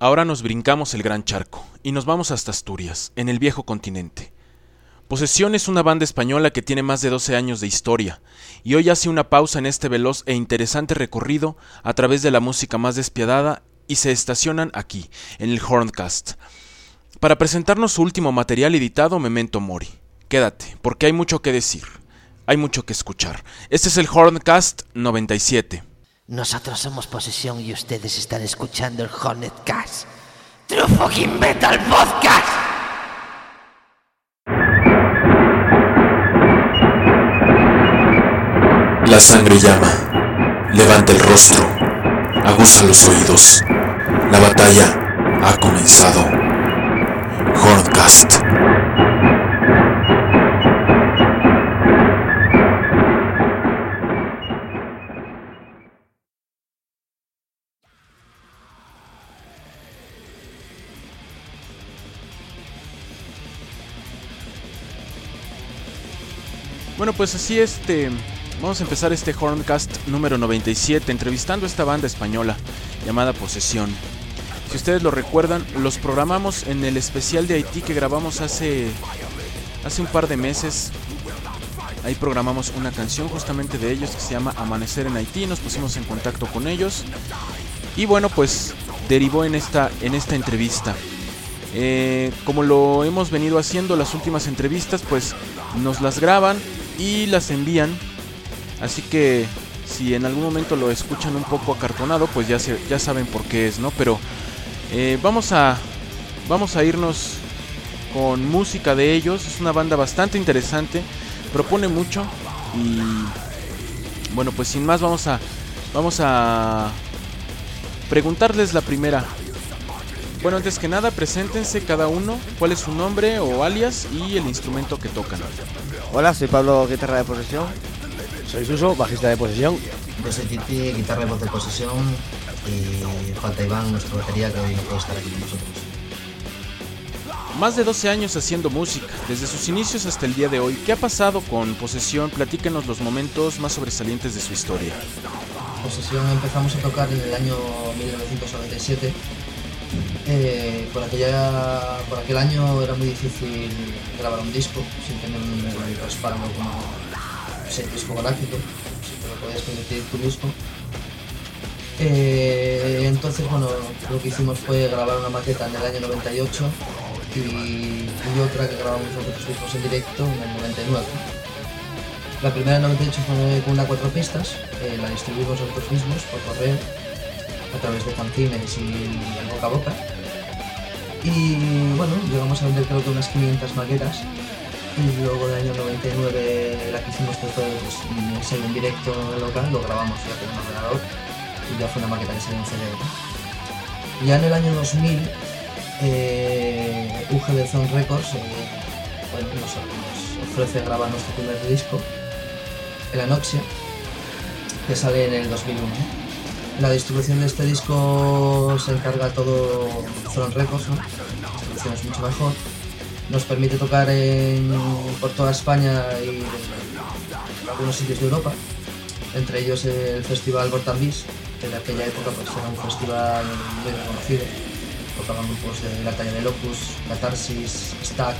Ahora nos brincamos el gran charco y nos vamos hasta Asturias, en el viejo continente. Posesión es una banda española que tiene más de 12 años de historia y hoy hace una pausa en este veloz e interesante recorrido a través de la música más despiadada y se estacionan aquí, en el Horncast, para presentarnos su último material editado, Memento Mori. Quédate, porque hay mucho que decir, hay mucho que escuchar. Este es el Horncast 97. Nosotros somos Posesión y ustedes están escuchando el Hornetcast, True Fucking Metal Podcast. La sangre llama, levanta el rostro, aguza los oídos. La batalla ha comenzado. Horncast. Bueno, pues así vamos a empezar este Horncast número 97 entrevistando a esta banda española llamada Posesión. Si ustedes lo recuerdan, los programamos en el especial de Haití que grabamos hace un par de meses. Ahí programamos una canción justamente de ellos que se llama Amanecer en Haití. Nos pusimos en contacto con ellos y bueno, pues derivó en esta entrevista. Como lo hemos venido haciendo las últimas entrevistas, pues nos las graban y las envían. Así que si en algún momento lo escuchan un poco acartonado, pues ya saben por qué es, ¿no? Pero vamos a irnos con música de ellos. Es una banda bastante interesante, propone mucho y bueno, pues sin más vamos a preguntarles la primera. Bueno, antes que nada, preséntense cada uno, cuál es su nombre o alias y el instrumento que tocan. Hola, soy Pablo, guitarra de Posesión. Soy Suso, bajista de Posesión. Yo soy Titi, guitarra y voz de Posesión. Y falta Iván, nuestro batería, que hoy no puede estar aquí con nosotros. Más de 12 años haciendo música, desde sus inicios hasta el día de hoy. ¿Qué ha pasado con Posesión? Platíquenos los momentos más sobresalientes de su historia. Posesión empezamos a tocar en el año 1997. Por aquel año era muy difícil grabar un disco sin tener un respaldo como sello discográfico, si te lo podías permitir tu disco. Entonces, bueno, lo que hicimos fue grabar una maqueta en el año 98 y otra que grabamos nosotros mismos en directo en el 99. La primera en el 98 fue con una 4 pistas, la distribuimos nosotros mismos por correo a través de fanzines y el boca a boca. Y bueno, llegamos a vender creo que unas 500 maquetas. Y luego en el año 99 la que hicimos que fue un ensayo en directo en el local, lo grabamos ya con un ordenador y ya fue una maqueta que salió en CD. Ya en el año 2000 UGB Zone Records nos ofrece grabar nuestro primer disco, el Anoxia, que sale en el 2001. La distribución de este disco se encarga todo Zone Records, ¿no? La distribución es mucho mejor. Nos permite tocar por toda España y en algunos sitios de Europa, entre ellos el festival Bortambis, que en aquella época pues, era un festival muy reconocido. Tocaban grupos de la talla de Locus, Catarsis, Stack.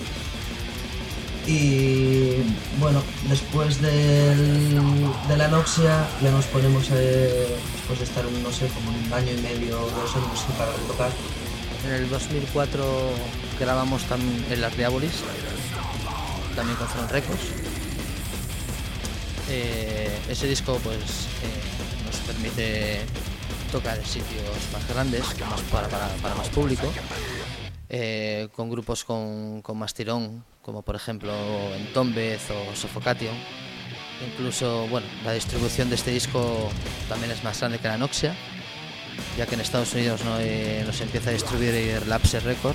Y bueno, después de la Anoxia ya nos ponemos, después de estar no sé, como un año y medio, 2 años sin parar de tocar. En el 2004 grabamos también en Las Diabolis, también con Front Records. Ese disco pues nos permite tocar en sitios más grandes, para más público, con grupos con más tirón, como por ejemplo Entombez o Suffocation. Incluso, bueno, la distribución de este disco también es más grande que la Anoxia, ya que en Estados Unidos nos empieza a distribuir Relapse Records.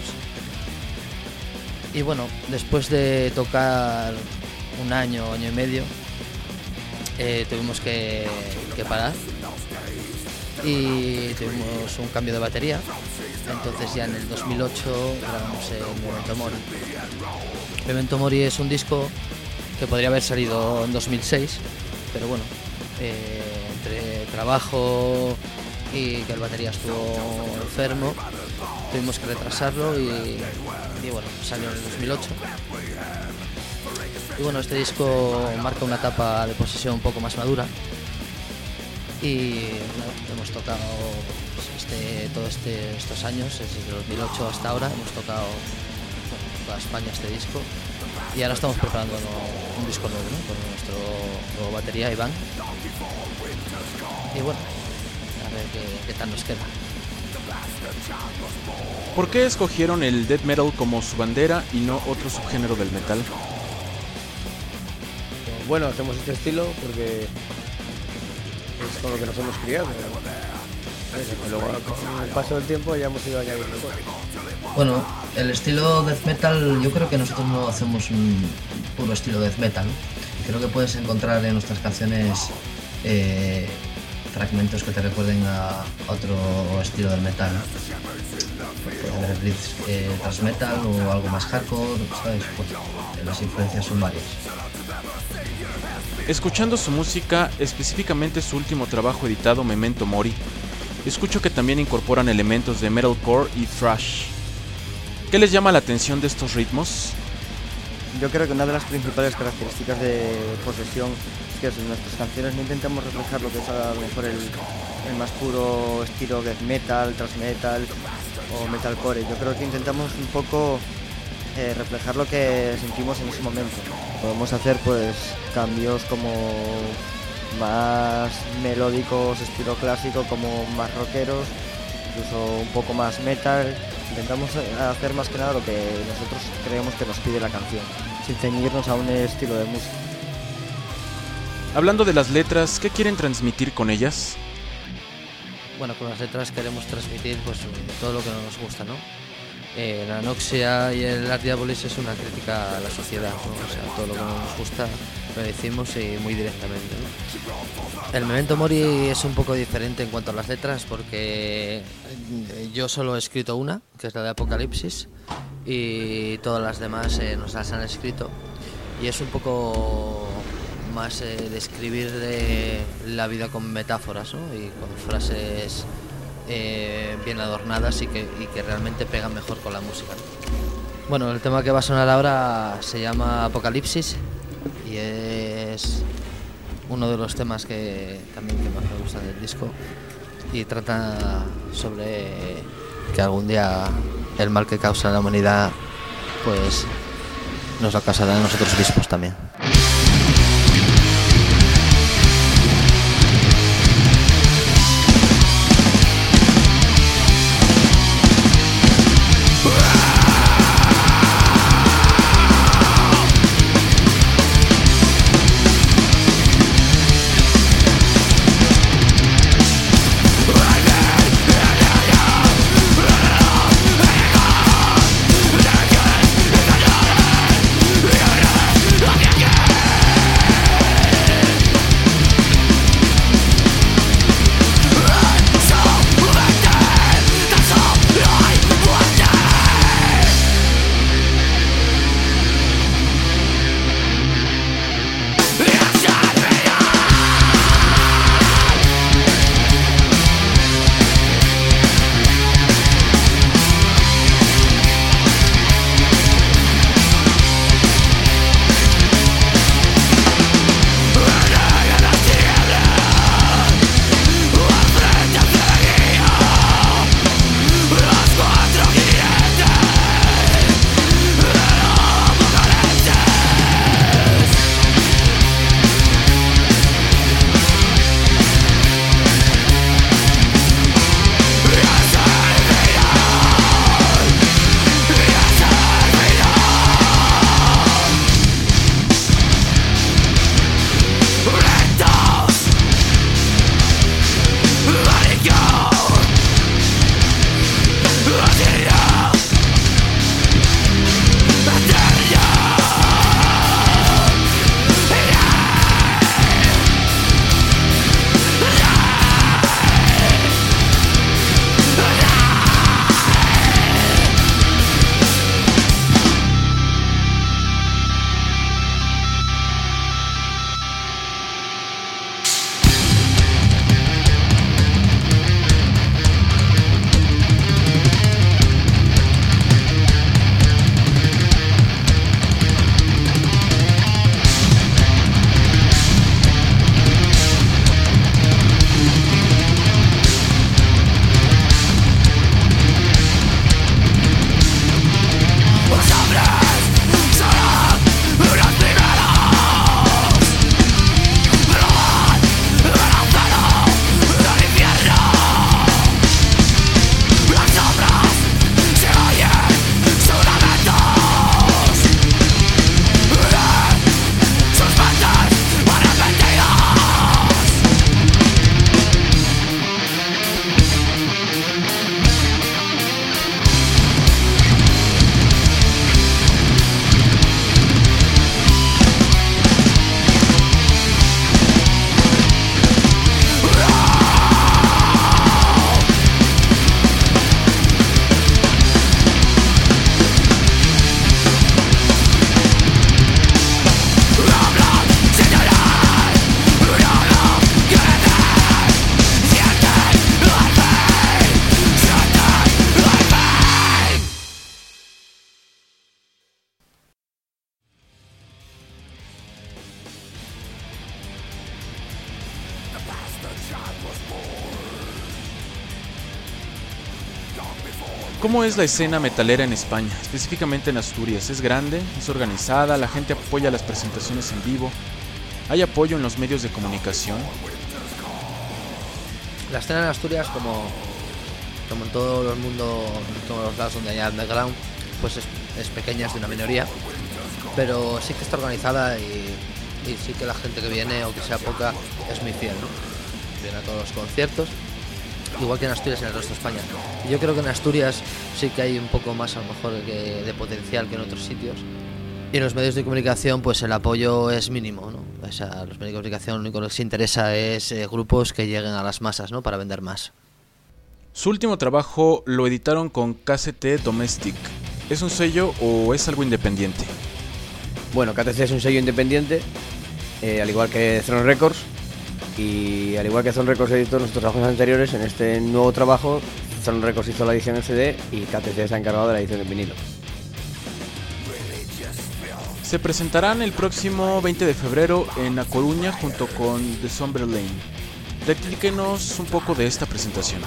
Y bueno, después de tocar un año y medio, tuvimos que parar y tuvimos un cambio de batería. Entonces ya en el 2008 grabamos el Memento Mori. Memento Mori es un disco que podría haber salido en 2006, pero bueno, entre trabajo y que el batería estuvo enfermo, tuvimos que retrasarlo y bueno, salió en el 2008. Y bueno, este disco marca una etapa de Possession un poco más madura y bueno, hemos tocado estos años, desde 2008 hasta ahora, hemos tocado toda España este disco y ahora estamos preparando un disco nuevo, ¿no? Con nuestro nuevo batería Iván. Y bueno, a ver qué tal nos queda. ¿Por qué escogieron el death metal como su bandera y no otro subgénero del metal? Bueno, hacemos este estilo porque es con lo que nos hemos criado. Luego, con el paso del tiempo ya hemos ido añadiendo cosas. Bueno, el estilo death metal, yo creo que nosotros no hacemos un puro estilo death metal. Creo que puedes encontrar en nuestras canciones fragmentos que te recuerden a otro estilo del metal. Puede haber riffs thrash metal o algo más hardcore, ¿sabes? Pues, las influencias son varias. Escuchando su música, específicamente su último trabajo editado, Memento Mori, escucho que también incorporan elementos de metalcore y thrash. ¿Qué les llama la atención de estos ritmos? Yo creo que una de las principales características de Possession es que en nuestras canciones no intentamos reflejar lo que es a lo mejor el más puro estilo death metal, thrash metal o metalcore. Yo creo que intentamos un poco reflejar lo que sentimos en ese momento. Podemos hacer pues cambios como más melódicos, estilo clásico, como más rockeros, incluso un poco más metal. Intentamos hacer más que nada lo que nosotros creemos que nos pide la canción, sin ceñirnos a un estilo de música. Hablando de las letras, ¿qué quieren transmitir con ellas? Bueno, con las letras queremos transmitir pues todo lo que nos gusta, ¿no? La Anoxia y el Art Diabolis es una crítica a la sociedad, ¿no? O sea, todo lo que no nos gusta lo decimos y muy directamente, ¿no? El Memento Mori es un poco diferente en cuanto a las letras porque yo solo he escrito una, que es la de Apocalipsis, y todas las demás nos las han escrito, y es un poco más describir la vida con metáforas, ¿no? Y con frases bien adornadas y que realmente pegan mejor con la música, ¿no? Bueno, el tema que va a sonar ahora se llama Apocalipsis y es uno de los temas que también que más me gustan del disco y trata sobre que algún día el mal que causa la humanidad pues nos lo causará a nosotros mismos también. Yeah. ¿Cómo es la escena metalera en España, específicamente en Asturias? ¿Es grande? ¿Es organizada? ¿La gente apoya las presentaciones en vivo? ¿Hay apoyo en los medios de comunicación? La escena en Asturias, como en todo el mundo, en todos los lados donde hay underground, pues es pequeña, es de una minoría, pero sí que está organizada y sí que la gente que viene, o que sea poca, es muy fiel, ¿no? Viene a todos los conciertos, igual que en Asturias y en el resto de España. Y yo creo que en Asturias sí que hay un poco más, a lo mejor, de potencial que en otros sitios. Y en los medios de comunicación, pues el apoyo es mínimo, ¿no? O sea, los medios de comunicación lo único que les interesa es grupos que lleguen a las masas, ¿no? Para vender más. Su último trabajo lo editaron con KCT Domestic. ¿Es un sello o es algo independiente? Bueno, KTC es un sello independiente, al igual que Throne Records. Y al igual que Throne Records editó nuestros trabajos anteriores, en este nuevo trabajo Throne Records hizo la edición en CD y KTC se ha encargado de la edición en vinilo. Se presentarán el próximo 20 de febrero en A Coruña junto con The Somber Lane. Platíquenos un poco de esta presentación.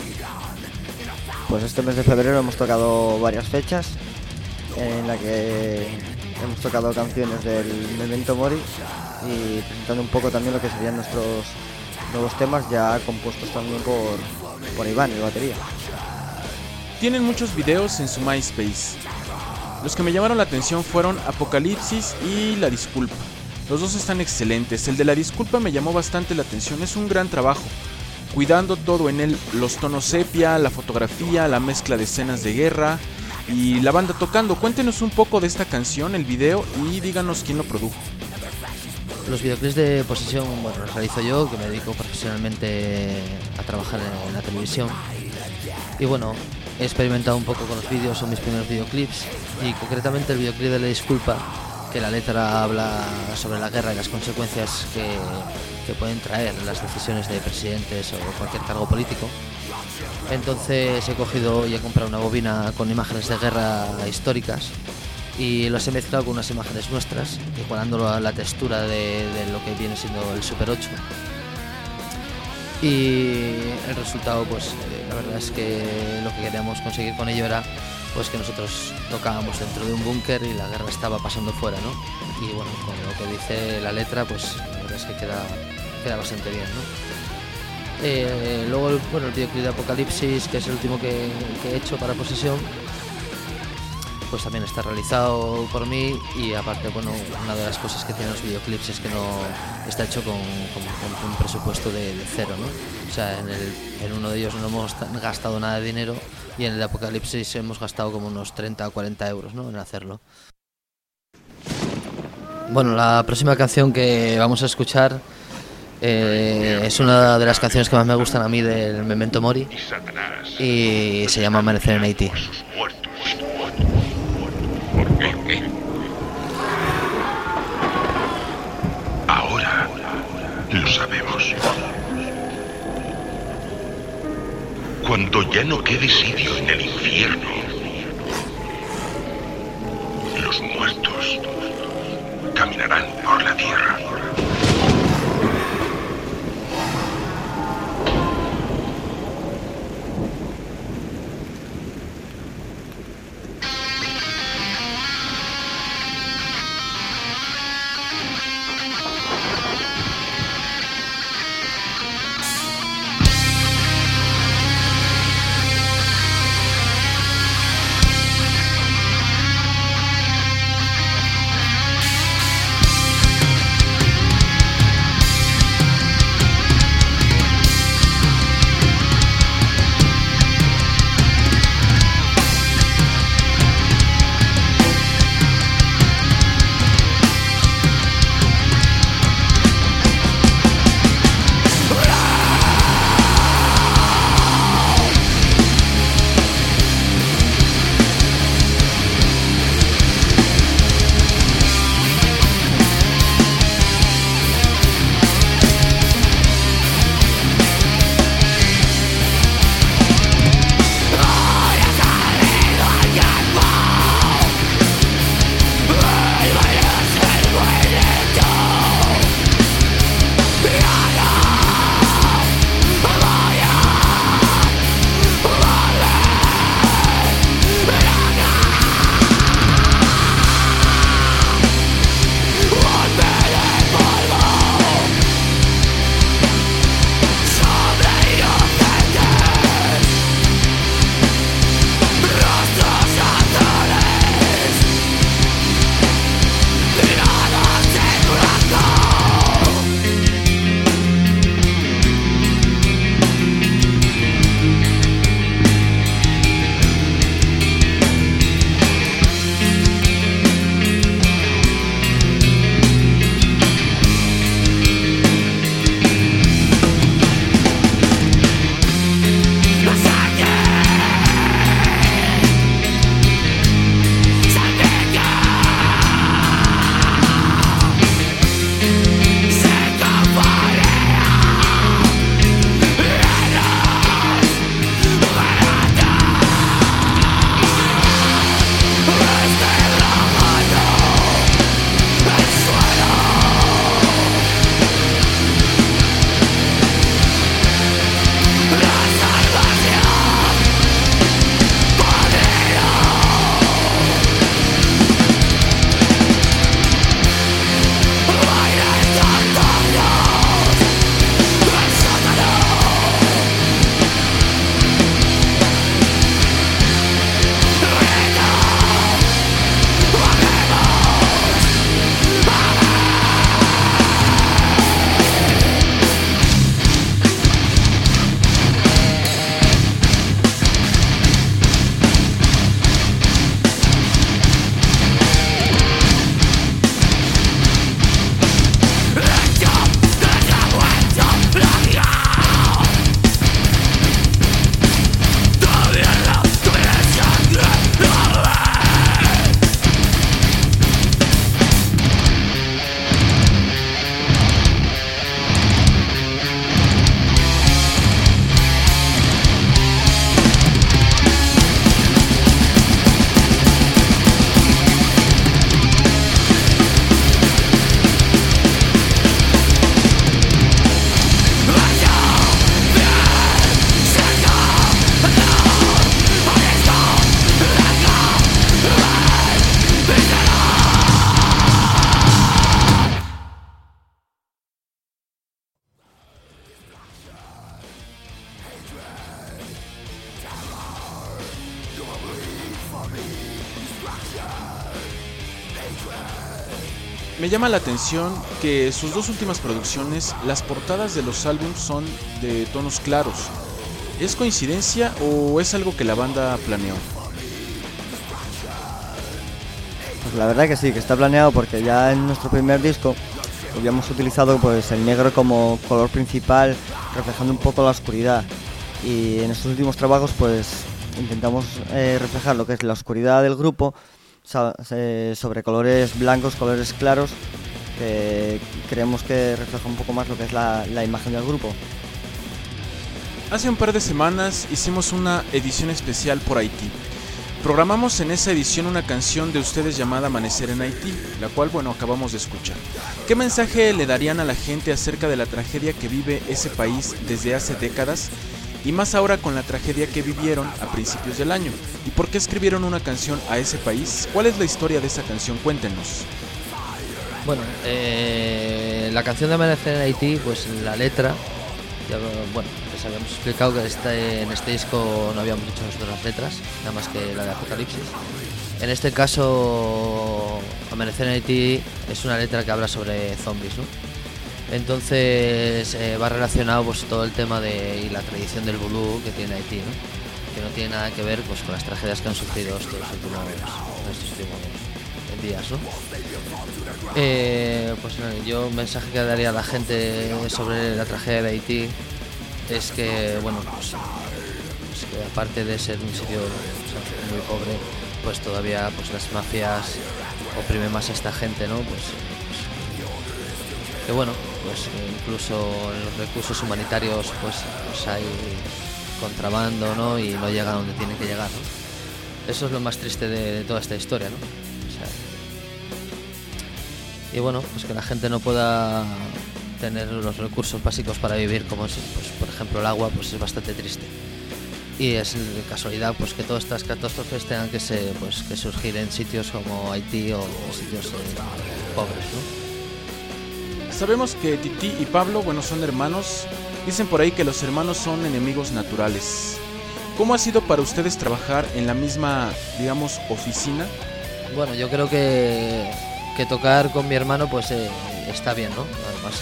Pues este mes de febrero hemos tocado varias fechas en la que hemos tocado canciones del Memento Mori y presentando un poco también lo que serían nuestros nuevos temas ya compuestos también por Iván, el batería. Tienen muchos videos en su MySpace. Los que me llamaron la atención fueron Apocalipsis y La Disculpa. Los dos están excelentes. El de La Disculpa me llamó bastante la atención. Es un gran trabajo, cuidando todo en él, los tonos sepia, la fotografía, la mezcla de escenas de guerra y la banda tocando. Cuéntenos un poco de esta canción, el video, y díganos quién lo produjo. Los videoclips de Posesión, bueno, los realizo yo, que me dedico profesionalmente a trabajar en la televisión. Y bueno, he experimentado un poco con los vídeos, son mis primeros videoclips, y concretamente el videoclip de La Disculpa, que la letra habla sobre la guerra y las consecuencias que pueden traer las decisiones de presidentes o cualquier cargo político. Entonces he cogido y he comprado una bobina con imágenes de guerra históricas y las he mezclado con unas imágenes nuestras, igualándolo a la textura de lo que viene siendo el Super 8. Y el resultado, pues la verdad es que lo que queríamos conseguir con ello era pues que nosotros tocábamos dentro de un búnker y la guerra estaba pasando fuera, ¿no? Y bueno, con lo que dice la letra, pues la verdad es que queda bastante bien, ¿no? Luego el videoclip de Apocalipsis, que es el último que he hecho para Posesión, pues también está realizado por mí, y aparte, bueno, una de las cosas que tienen los videoclips es que no está hecho con un presupuesto de cero, ¿no? O sea, en uno de ellos no hemos gastado nada de dinero, y en el de Apocalipsis hemos gastado como unos 30 o 40 euros, ¿no?, en hacerlo. Bueno, la próxima canción que vamos a escuchar es una de las canciones que más me gustan a mí del Memento Mori, y se llama Amanecer en Haití. ¿Por qué? Ahora lo sabemos. Cuando ya no quede sitio en el infierno, los muertos caminarán por la tierra. Me llama la atención que sus dos últimas producciones, las portadas de los álbumes son de tonos claros. ¿Es coincidencia o es algo que la banda planeó? Pues la verdad que sí, que está planeado, porque ya en nuestro primer disco habíamos utilizado pues el negro como color principal, reflejando un poco la oscuridad, y en estos últimos trabajos pues intentamos reflejar lo que es la oscuridad del grupo sobre colores blancos, colores claros, que creemos que refleja un poco más lo que es la imagen del grupo. Hace un par de semanas hicimos una edición especial por Haití. Programamos en esa edición una canción de ustedes llamada Amanecer en Haití, la cual, bueno, acabamos de escuchar. ¿Qué mensaje le darían a la gente acerca de la tragedia que vive ese país desde hace décadas? Y más ahora con la tragedia que vivieron a principios del año. ¿Y por qué escribieron una canción a ese país? ¿Cuál es la historia de esa canción? Cuéntenos. Bueno, la canción de Amanecer en Haití, pues la letra, ya, bueno, les habíamos explicado que en este disco no habíamos hecho nosotros las letras, nada más que la de Apocalipsis. En este caso, Amanecer en Haití es una letra que habla sobre zombies, ¿no? Entonces va relacionado pues todo el tema y la tradición del vudú que tiene Haití, ¿no? Que no tiene nada que ver pues con las tragedias que han sufrido estos últimos días, ¿no? Pues nada, yo un mensaje que daría a la gente sobre la tragedia de Haití es que, bueno, pues que aparte de ser un sitio muy pobre, pues todavía pues las mafias oprimen más a esta gente, ¿no? Pues que bueno, pues incluso en los recursos humanitarios pues hay contrabando, ¿no? Y no llega a donde tiene que llegar, ¿no? Eso es lo más triste de toda esta historia, ¿no? O sea, y bueno, pues que la gente no pueda tener los recursos básicos para vivir, como es, pues, por ejemplo, el agua, pues es bastante triste. Y es de casualidad pues que todas estas catástrofes tengan que surgir en sitios como Haití o sitios pobres, ¿no? Sabemos que Titi y Pablo, bueno, son hermanos. Dicen por ahí que los hermanos son enemigos naturales. ¿Cómo ha sido para ustedes trabajar en la misma, digamos, oficina? Bueno, yo creo que tocar con mi hermano pues está bien, ¿no? Además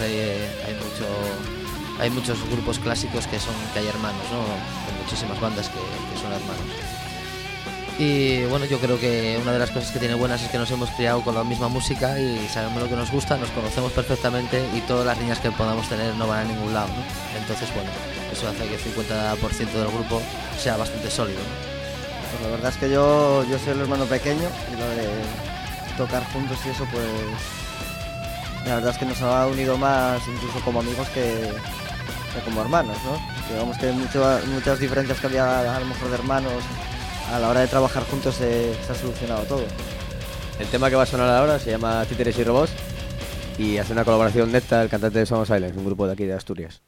hay muchos grupos clásicos que hay hermanos, ¿no? Hay muchísimas bandas que son hermanos. Y bueno, yo creo que una de las cosas que tiene buenas es que nos hemos criado con la misma música y sabemos lo que nos gusta, nos conocemos perfectamente y todas las líneas que podamos tener no van a ningún lado, ¿no? Entonces, bueno, eso hace que el 50% del grupo sea bastante sólido, ¿no? Pues la verdad es que yo soy el hermano pequeño y lo de tocar juntos y eso, pues la verdad es que nos ha unido más incluso como amigos que como hermanos, ¿no? Digamos que muchas diferencias que había a lo mejor de hermanos, a la hora de trabajar juntos se ha solucionado todo. El tema que va a sonar ahora se llama Títeres y Robots y hace una colaboración neta el cantante de Somos Islands, un grupo de aquí de Asturias.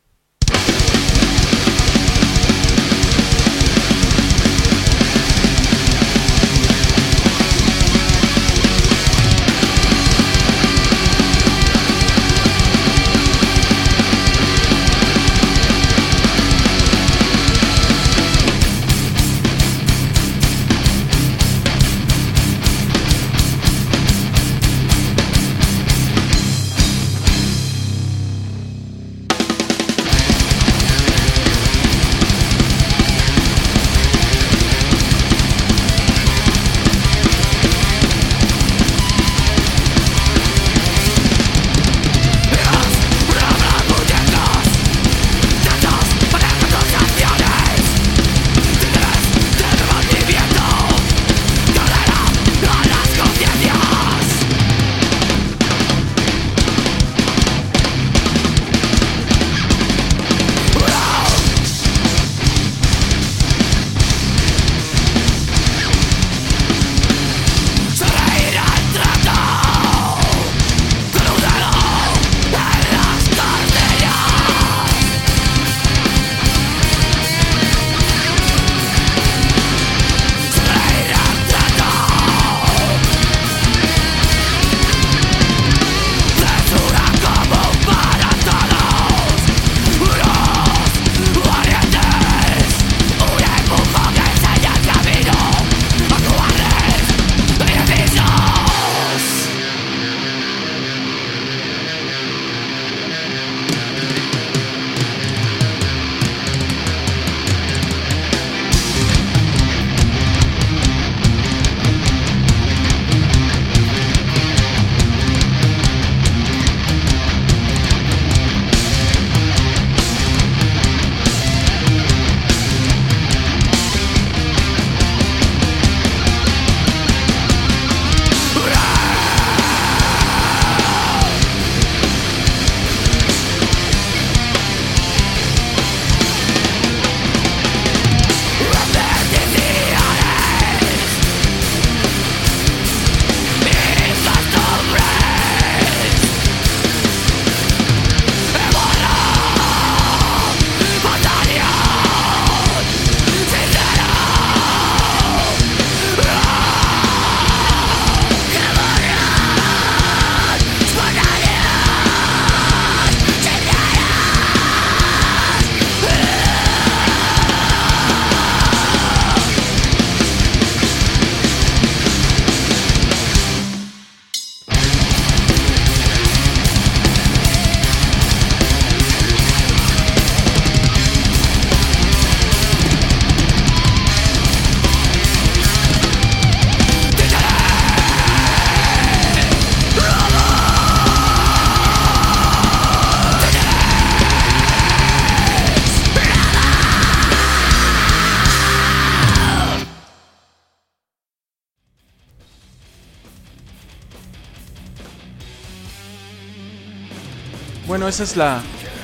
bueno, esa es la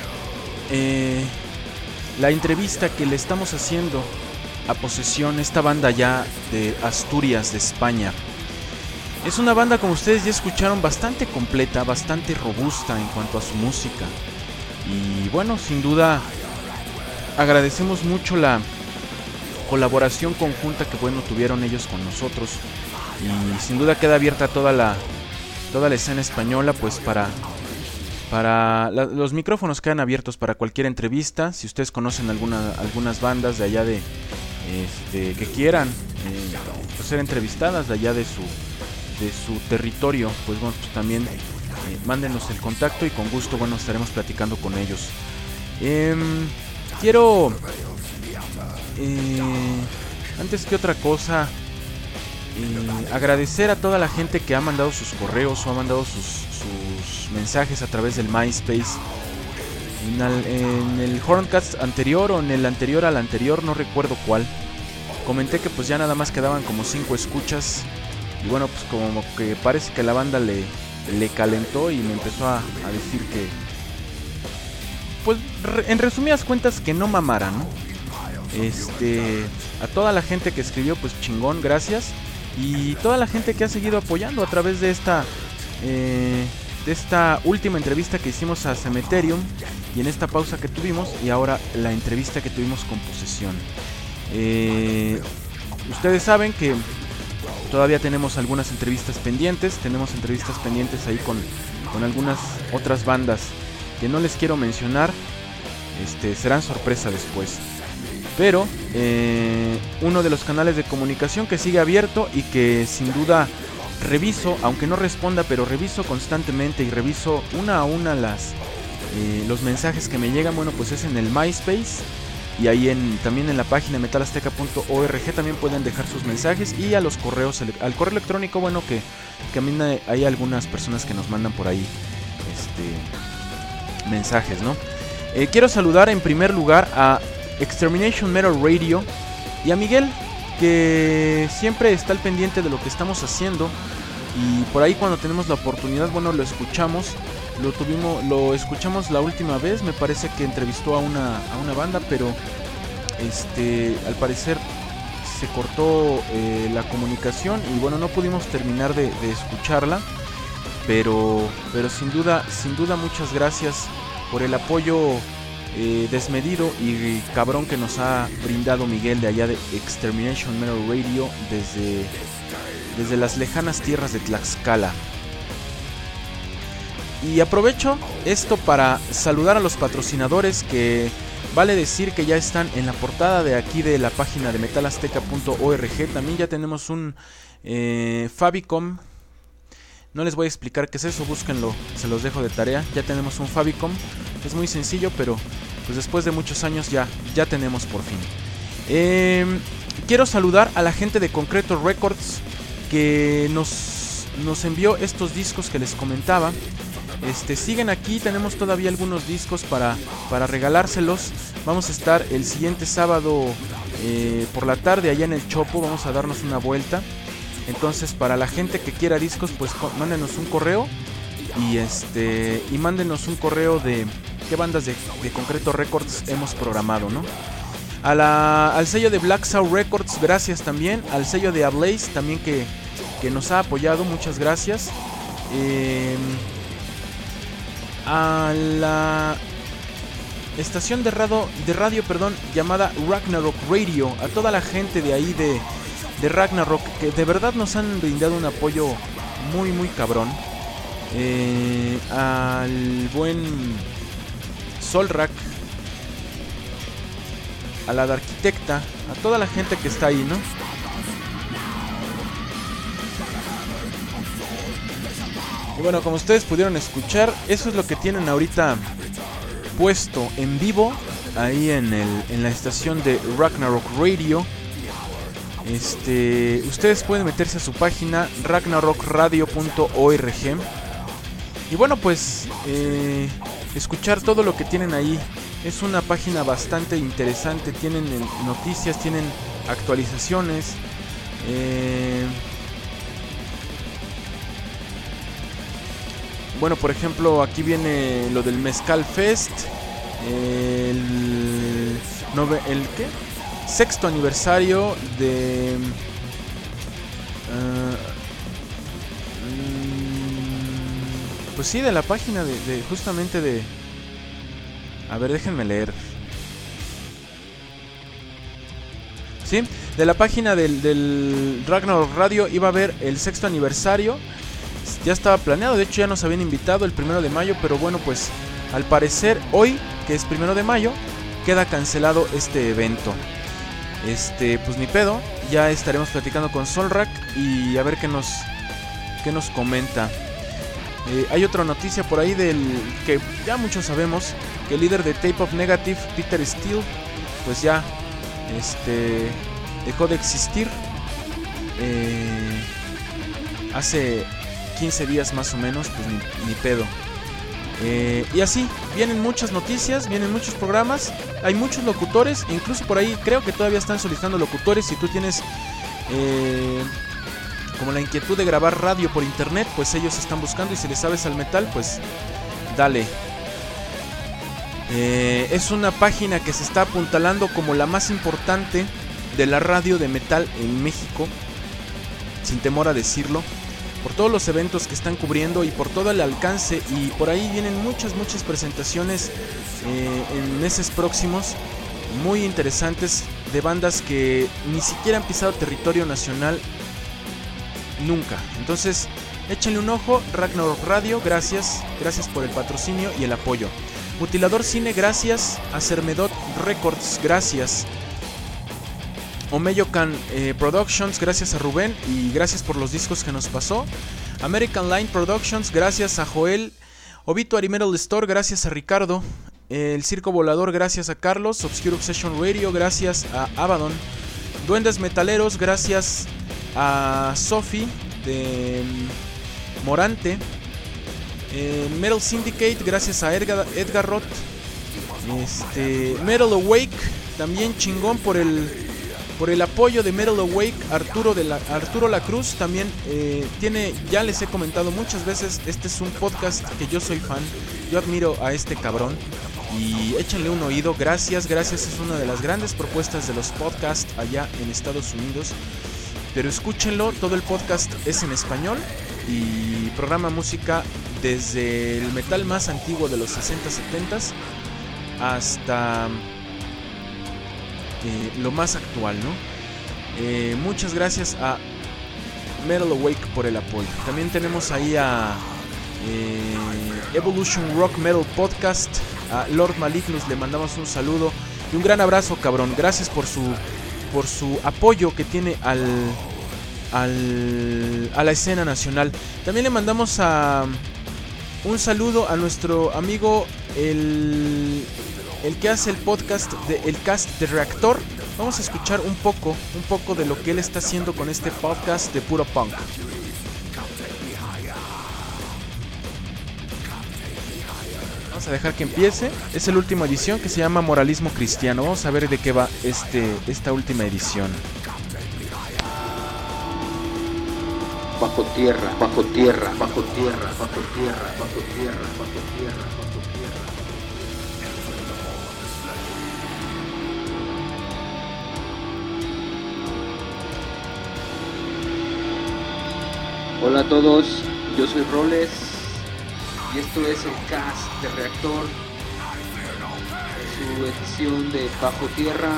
entrevista que le estamos haciendo a Posesión, esta banda ya de Asturias, de España. Es una banda, como ustedes ya escucharon, bastante completa, bastante robusta en cuanto a su música. Y bueno, sin duda agradecemos mucho la colaboración conjunta que bueno tuvieron ellos con nosotros. Y sin duda queda abierta toda la escena española, pues los micrófonos quedan abiertos para cualquier entrevista. Si ustedes conocen algunas bandas de allá que quieran pues ser entrevistadas de allá de su territorio, pues bueno, pues también mándenos el contacto y con gusto bueno estaremos platicando con ellos. Quiero antes que otra cosa agradecer a toda la gente que ha mandado sus correos o ha mandado sus mensajes a través del MySpace. En el Horncast anterior o en el anterior al anterior, no recuerdo cuál, comenté que pues ya nada más quedaban como 5 escuchas. Y bueno, pues como que parece que la banda le calentó y me empezó a decir que, pues en resumidas cuentas, que no mamara, ¿no? A toda la gente que escribió, pues chingón, gracias. Y toda la gente que ha seguido apoyando a través de esta última entrevista que hicimos a Cemeterium, y en esta pausa que tuvimos, y ahora la entrevista que tuvimos con Posesión. Ustedes saben que todavía tenemos algunas entrevistas pendientes. Tenemos entrevistas pendientes ahí con algunas otras bandas que no les quiero mencionar. Serán sorpresa después. Pero uno de los canales de comunicación que sigue abierto y que sin duda reviso, aunque no responda, pero reviso constantemente y reviso una a una los mensajes que me llegan, bueno, pues es en el MySpace. Y ahí también en la página metalazteca.org también pueden dejar sus mensajes, y a los correos, al correo electrónico, bueno, que también hay algunas personas que nos mandan por ahí mensajes, ¿no? Quiero saludar en primer lugar a Extermination Metal Radio y a Miguel, que siempre está al pendiente de lo que estamos haciendo, y por ahí cuando tenemos la oportunidad, bueno, lo escuchamos. Lo escuchamos la última vez, me parece que entrevistó a una banda, pero al parecer se cortó la comunicación y bueno, no pudimos terminar de escucharla, pero sin duda muchas gracias por el apoyo desmedido y cabrón que nos ha brindado Miguel de allá de Extermination Metal Radio desde las lejanas tierras de Tlaxcala. Y aprovecho esto para saludar a los patrocinadores, que vale decir que ya están en la portada de aquí de la página de metalazteca.org. También ya tenemos un Fabicom. No les voy a explicar qué es eso, búsquenlo, se los dejo de tarea. Ya tenemos un Fabicom, es muy sencillo, pero pues después de muchos años ya tenemos por fin. Quiero saludar a la gente de Concreto Records, que nos envió estos discos que les comentaba. Siguen aquí, tenemos todavía algunos discos para regalárselos. Vamos a estar el siguiente sábado por la tarde allá en el Chopo, vamos a darnos una vuelta. Entonces, para la gente que quiera discos, pues mándenos un correo y mándenos un correo de qué bandas de Concreto Records hemos programado, ¿no? Al sello de Black Soul Records, gracias también. Al sello de Ablaze también que nos ha apoyado, muchas gracias. A la estación de radio llamada Ragnarok Radio, a toda la gente de ahí de Ragnarok, que de verdad nos han brindado un apoyo muy muy cabrón. Al buen Solrak, a la de Arquitecta, a toda la gente que está ahí, ¿no? Y bueno, como ustedes pudieron escuchar, eso es lo que tienen ahorita puesto en vivo ahí en la estación de Ragnarok Radio. Ustedes pueden meterse a su página ragnarokradio.org y bueno, pues escuchar todo lo que tienen ahí. Es una página bastante interesante, tienen noticias, tienen actualizaciones, bueno, por ejemplo, aquí viene lo del Mezcal Fest, el ¿qué? Sexto aniversario de pues sí, de la página de justamente de, a ver, déjenme leer. Sí, de la página del Ragnarok Radio iba a haber el sexto aniversario. Ya estaba planeado, de hecho ya nos habían invitado el 1 de mayo, pero bueno, pues al parecer hoy, que es 1 de mayo, queda cancelado este evento. Pues ni pedo, ya estaremos platicando con Solrak y a ver qué nos comenta. Hay otra noticia por ahí del que ya muchos sabemos, que el líder de Tape of Negative, Peter Steele, pues ya dejó de existir hace 15 días más o menos, pues ni pedo. Y así, vienen muchas noticias, vienen muchos programas, hay muchos locutores, incluso por ahí creo que todavía están solicitando locutores. Si tú tienes como la inquietud de grabar radio por internet, pues ellos están buscando, y si le sabes al metal, pues dale. Es una página que se está apuntalando como la más importante de la radio de metal en México, sin temor a decirlo, por todos los eventos que están cubriendo y por todo el alcance, y por ahí vienen muchas presentaciones en meses próximos muy interesantes de bandas que ni siquiera han pisado territorio nacional nunca. Entonces échenle un ojo. Ragnarok Radio, gracias por el patrocinio y el apoyo. Mutilador Cine, gracias. Acermedot Records, gracias. Omeyocan Productions, gracias a Rubén y gracias por los discos que nos pasó. American Line Productions, gracias a Joel. Obituary Metal Store, gracias a Ricardo. El Circo Volador, gracias a Carlos. Obscure Obsession Radio, gracias a Abaddon. Duendes Metaleros, gracias a Sophie de Morante. Metal Syndicate, gracias a Edgar Roth. Metal Awake, también chingón por el apoyo de Metal Awake. Arturo La Cruz también tiene, ya les he comentado muchas veces, este es un podcast que yo soy fan, yo admiro a este cabrón y échenle un oído. Gracias, es una de las grandes propuestas de los podcasts allá en Estados Unidos, pero escúchenlo, todo el podcast es en español y programa música desde el metal más antiguo de los 60s, 70s hasta lo más actual, ¿no? Muchas gracias a Metal Awake por el apoyo. También tenemos ahí a Evolution Rock Metal Podcast, a Lord Malignus, le mandamos un saludo y un gran abrazo, cabrón. Gracias por su apoyo que tiene a la escena nacional. También le mandamos un saludo a nuestro amigo el que hace el podcast el cast de Reactor. Vamos a escuchar un poco de lo que él está haciendo con este podcast de puro punk. Vamos a dejar que empiece. Es la última edición, que se llama Moralismo Cristiano. Vamos a ver de qué va esta última edición. Bajo tierra, bajo tierra, bajo tierra, bajo tierra, bajo tierra, bajo tierra, bajo tierra. Hola a todos, yo soy Roles y esto es el cast de Reactor, su edición de Bajo Tierra,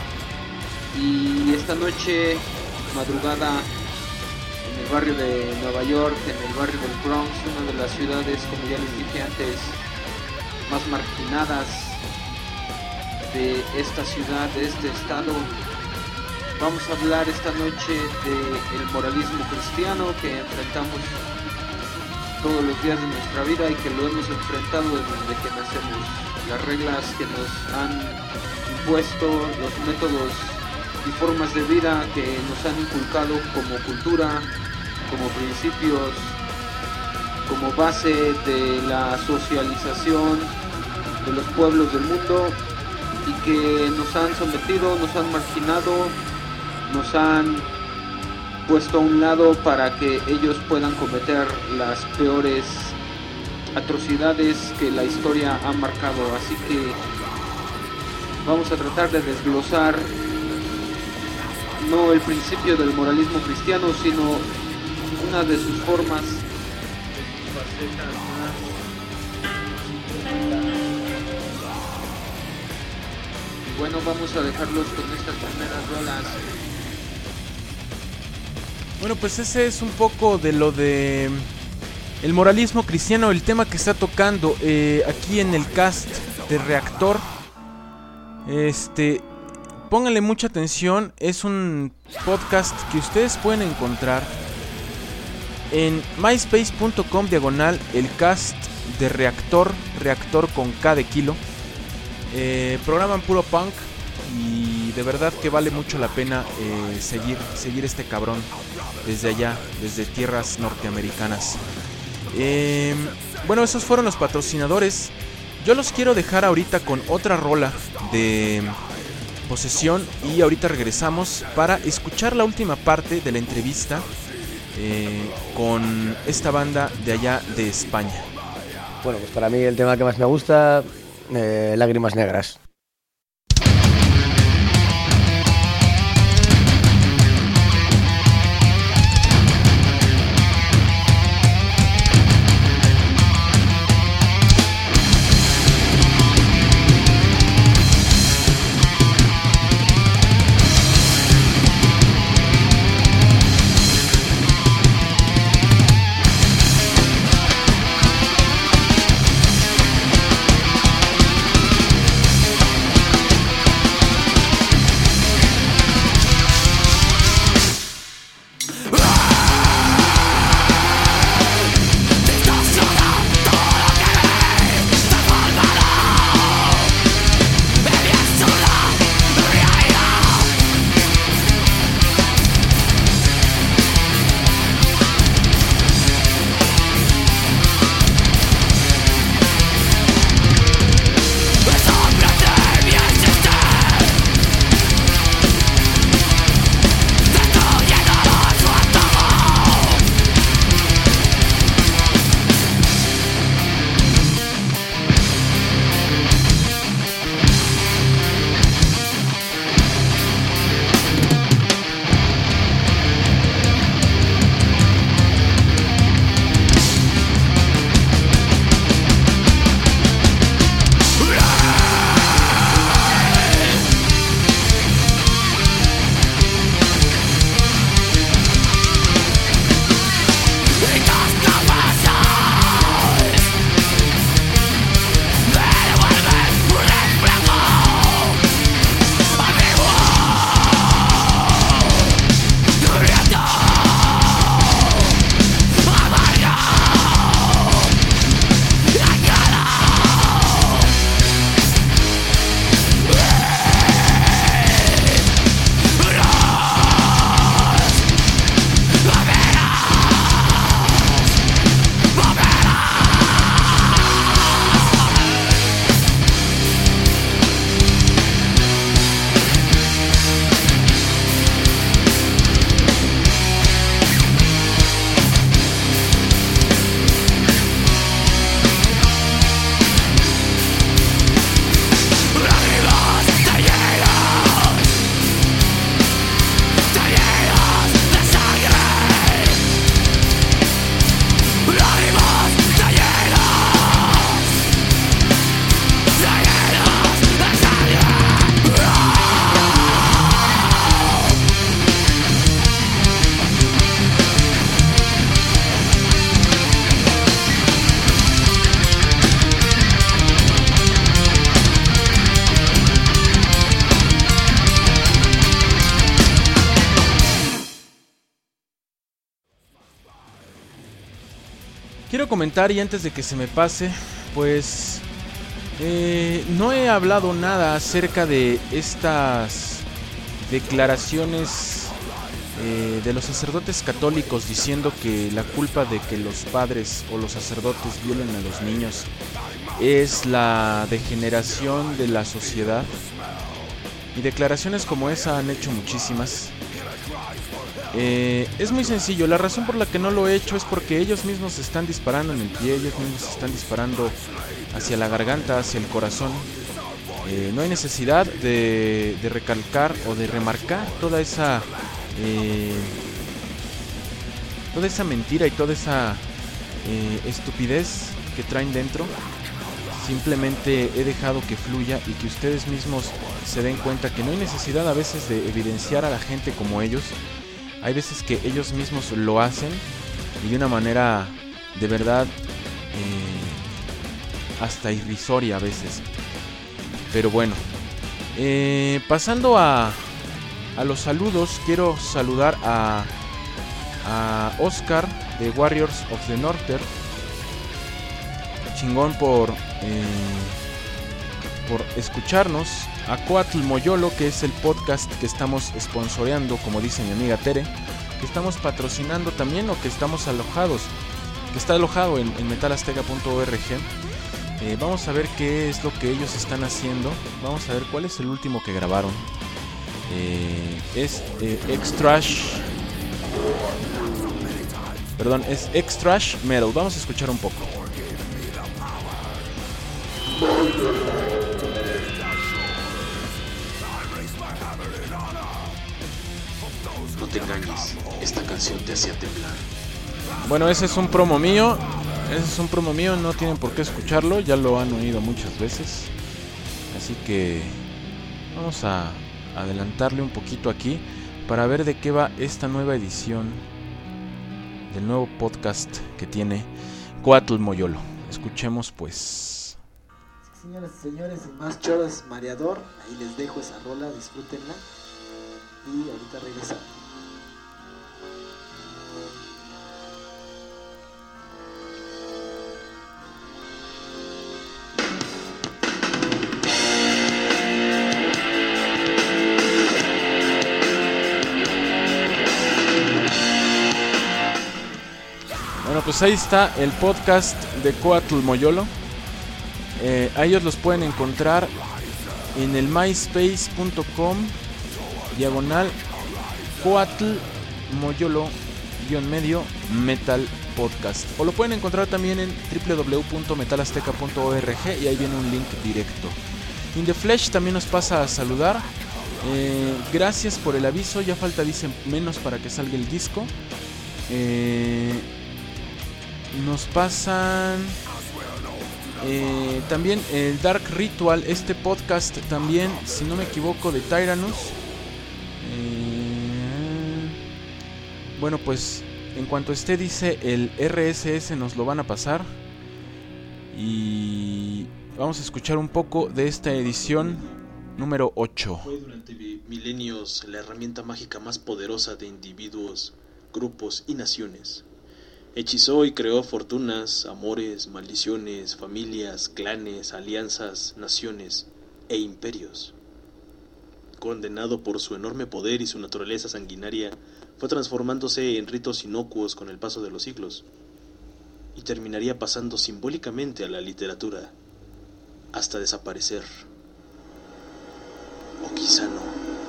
y esta noche, madrugada, en el barrio de Nueva York, en el barrio del Bronx, una de las ciudades, como ya les dije antes, más marginadas de esta ciudad, de este estado. Vamos a hablar esta noche del moralismo cristiano que enfrentamos todos los días de nuestra vida y que lo hemos enfrentado desde que nacemos. Las reglas que nos han impuesto, los métodos y formas de vida que nos han inculcado como cultura, como principios, como base de la socialización de los pueblos del mundo, y que nos han sometido, nos han marginado, nos han puesto a un lado para que ellos puedan cometer las peores atrocidades que la historia ha marcado. Así que vamos a tratar de desglosar no el principio del moralismo cristiano, sino una de sus formas. Y bueno, vamos a dejarlos con estas primeras rolas. Bueno, pues ese es un poco de lo de el moralismo cristiano, el tema que está tocando aquí en el cast de Reactor. Pónganle mucha atención, es un podcast que ustedes pueden encontrar en myspace.com/el cast de Reactor, Reactor con K de kilo. Programan puro punk y de verdad que vale mucho la pena seguir este cabrón desde allá, desde tierras norteamericanas. Bueno, esos fueron los patrocinadores. Yo los quiero dejar ahorita con otra rola de Posesión y ahorita regresamos para escuchar la última parte de la entrevista con esta banda de allá de España. Bueno, pues para mí el tema que más me gusta, Lágrimas Negras. Quiero comentar, y antes de que se me pase, pues no he hablado nada acerca de estas declaraciones de los sacerdotes católicos diciendo que la culpa de que los padres o los sacerdotes violen a los niños es la degeneración de la sociedad. Y declaraciones como esa han hecho muchísimas. Es muy sencillo. La razón por la que no lo he hecho es porque ellos mismos se están disparando en el pie, ellos mismos se están disparando hacia la garganta, hacia el corazón. No hay necesidad de recalcar o de remarcar toda esa mentira y toda esa estupidez que traen dentro. Simplemente he dejado que fluya y que ustedes mismos se den cuenta que no hay necesidad a veces de evidenciar a la gente como ellos. Hay veces que ellos mismos lo hacen y de una manera de verdad hasta irrisoria a veces. Pero bueno, pasando a los saludos, quiero saludar a Oscar de Warriors of the Northern. Chingón por escucharnos. A Coatl Moyolo, que es el podcast que estamos sponsoreando, como dice mi amiga Tere, que estamos patrocinando también, o que estamos alojados, que está alojado en metalazteca.org. Vamos a ver qué es lo que ellos están haciendo. Vamos a ver cuál es el último que grabaron. Es Extrash Metal. Vamos a escuchar un poco. No te engañes, esta canción te hacía temblar. Bueno, ese es un promo mío. No tienen por qué escucharlo, ya lo han oído muchas veces. Así que vamos a adelantarle un poquito aquí para ver de qué va esta nueva edición del nuevo podcast que tiene Coatl Moyolo. Escuchemos pues. Señoras y señores, sin más choras mareador, ahí les dejo esa rola, disfrútenla y ahorita regresamos. Bueno, pues ahí está el podcast de Coatl Moyolo. A ellos los pueden encontrar en el myspace.com/Coatl Moyolo-medio metal podcast. O lo pueden encontrar también en www.metalazteca.org y ahí viene un link directo. In the Flesh también nos pasa a saludar. Gracias por el aviso, ya falta, dicen, menos para que salga el disco. Nos pasan también el Dark Ritual, este podcast también, si no me equivoco, de Tyrannus. Bueno, pues en cuanto esté, dice, el RSS nos lo van a pasar. Y vamos a escuchar un poco de esta edición número 8. Fue durante milenios la herramienta mágica más poderosa de individuos, grupos y naciones. Hechizó y creó fortunas, amores, maldiciones, familias, clanes, alianzas, naciones e imperios. Condenado por su enorme poder y su naturaleza sanguinaria, fue transformándose en ritos inocuos con el paso de los siglos, y terminaría pasando simbólicamente a la literatura, hasta desaparecer. O quizá no.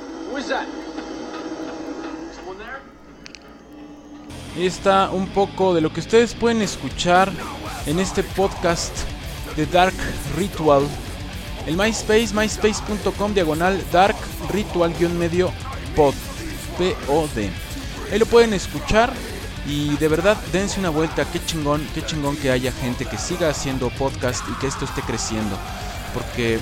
Ahí está un poco de lo que ustedes pueden escuchar en este podcast de Dark Ritual. El MySpace, myspace.com/Dark Ritual-medio pod. P-O-D. Ahí lo pueden escuchar y de verdad dense una vuelta. Qué chingón que haya gente que siga haciendo podcast y que esto esté creciendo. Porque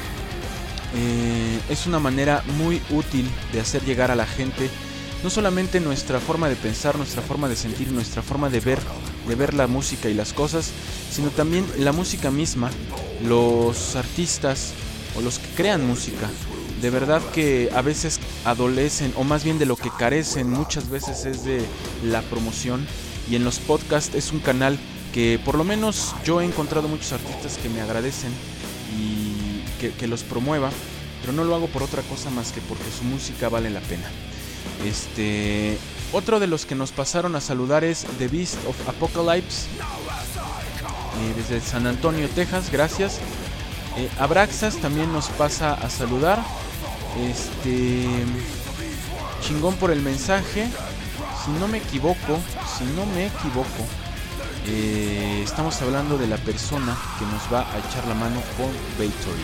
es una manera muy útil de hacer llegar a la gente no solamente nuestra forma de pensar, nuestra forma de sentir, nuestra forma de ver la música y las cosas, sino también la música misma, los artistas o los que crean música. De verdad que a veces adolecen, o más bien de lo que carecen muchas veces es de la promoción, y en los podcasts es un canal que por lo menos yo he encontrado muchos artistas que me agradecen y que los promueva, pero no lo hago por otra cosa más que porque su música vale la pena. Otro de los que nos pasaron a saludar es The Beast of Apocalypse, desde San Antonio, Texas, gracias. Abraxas también nos pasa a saludar. chingón por el mensaje. Si no me equivoco, estamos hablando de la persona que nos va a echar la mano con Victory.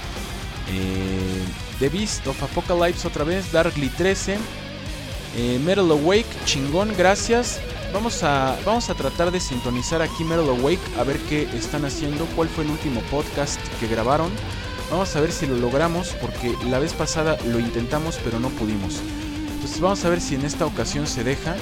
The Beast of Apocalypse otra vez, Darkly 13, Metal Awake, chingón, gracias. Vamos a tratar de sintonizar aquí Metal Awake, a ver qué están haciendo, cuál fue el último podcast que grabaron. Vamos a ver si lo logramos, porque la vez pasada lo intentamos pero no pudimos. Entonces vamos a ver si en esta ocasión se deja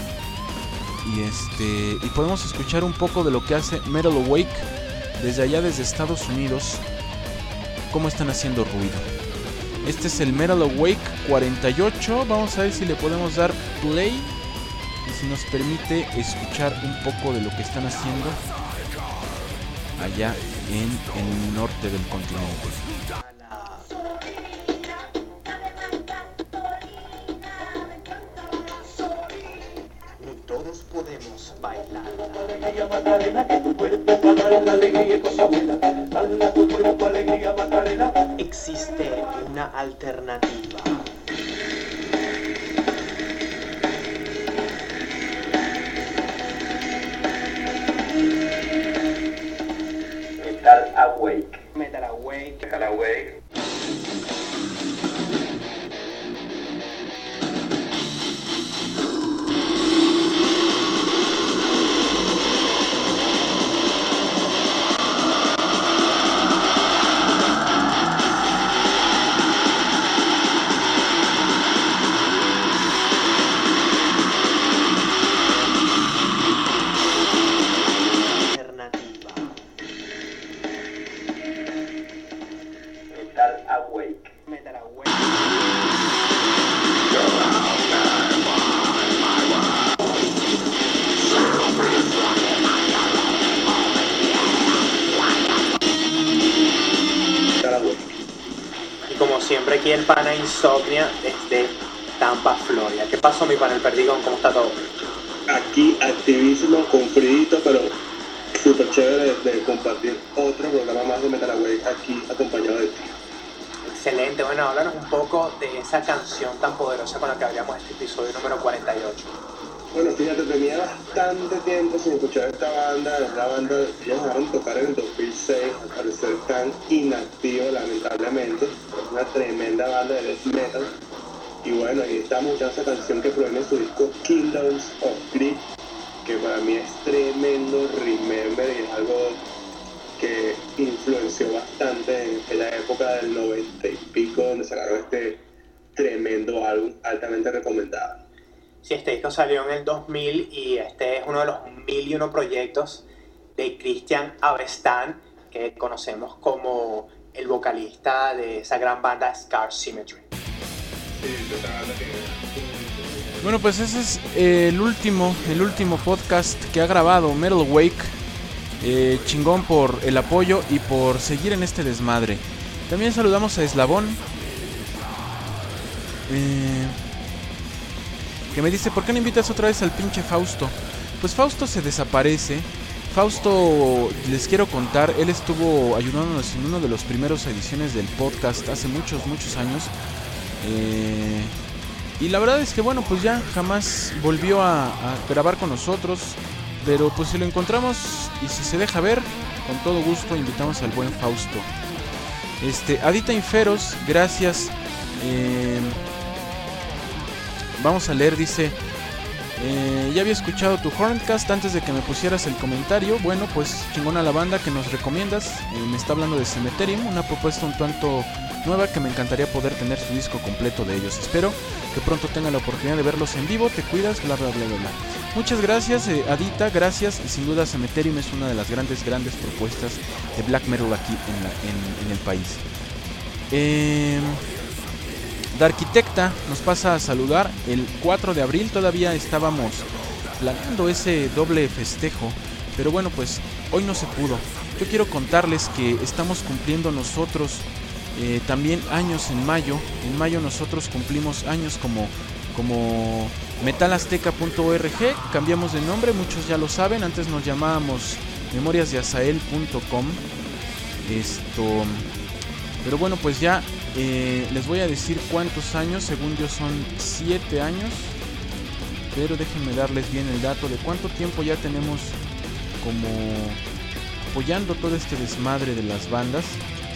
y podemos escuchar un poco de lo que hace Metal Awake desde allá, desde Estados Unidos, cómo están haciendo ruido. Este es el Metal Awake 48. Vamos a ver si le podemos dar play y si nos permite escuchar un poco de lo que están haciendo allá en el norte del continente. Todos podemos bailar. Alegría Macarena, que tu cuerpo para dar la alegría y cosa buena. Dale a tu cuerpo alegría Macarena. Existe una alternativa. Metal Awake. Metal Awake. Metal Awake. Siempre aquí el pana Insomnia desde Tampa, Florida. ¿Qué pasó, mi pana el Perdigón? ¿Cómo está todo? Aquí activísimo, con frío, pero súper chévere de compartir otro programa más de Metal Awake aquí acompañado de ti. Excelente, bueno, háblanos un poco de esa canción tan poderosa con la que abríamos este episodio número 48. Bueno, fíjate, tenía bastante tiempo sin escuchar esta banda. La banda, ellos dejaron tocar en el 2006, al parecer tan inactivo lamentablemente. Es una tremenda banda de death metal. Y bueno, ahí estamos escuchando esa canción que proviene de su disco Kingdoms of Grief, que para mí es tremendo remember y es algo que influenció bastante en la época del 90 y pico, donde sacaron este tremendo álbum, altamente recomendado. Sí, este disco salió en el 2000 y este es uno de los 1001 proyectos de Christian Avestan, que conocemos como el vocalista de esa gran banda Scar Symmetry. Bueno, pues ese es el último podcast que ha grabado Metal Awake. Chingón por el apoyo y por seguir en este desmadre. También saludamos a Eslabón, que me dice: ¿por qué no invitas otra vez al pinche Fausto? Pues Fausto se desaparece. Fausto, les quiero contar, él estuvo ayudándonos en una de las primeras ediciones del podcast hace muchos años. Y la verdad es que bueno, pues ya jamás volvió a grabar con nosotros. Pero pues si lo encontramos y si se deja ver, con todo gusto invitamos al buen Fausto. Adita Inferos, gracias. Vamos a leer, dice: ya había escuchado tu Horncast antes de que me pusieras el comentario. Bueno, pues chingona la banda que nos recomiendas. Me está hablando de Cemeterium, una propuesta un tanto nueva que me encantaría poder tener su disco completo de ellos. Espero que pronto tenga la oportunidad de verlos en vivo. Te cuidas, bla bla bla bla bla. Muchas gracias, Adita, gracias. Sin duda Cemeterium es una de las grandes propuestas de black metal aquí en el país. The Arquitecta nos pasa a saludar el 4 de abril. Todavía estábamos planeando ese doble festejo, pero bueno, pues hoy no se pudo. Yo quiero contarles que estamos cumpliendo nosotros también años en mayo. En mayo nosotros cumplimos años como metalazteca.org. Cambiamos de nombre, muchos ya lo saben. Antes nos llamábamos memoriasdeazael.com. Pero bueno, pues ya Les voy a decir cuántos años. Según yo son 7 años, pero déjenme darles bien el dato de cuánto tiempo ya tenemos como apoyando todo este desmadre de las bandas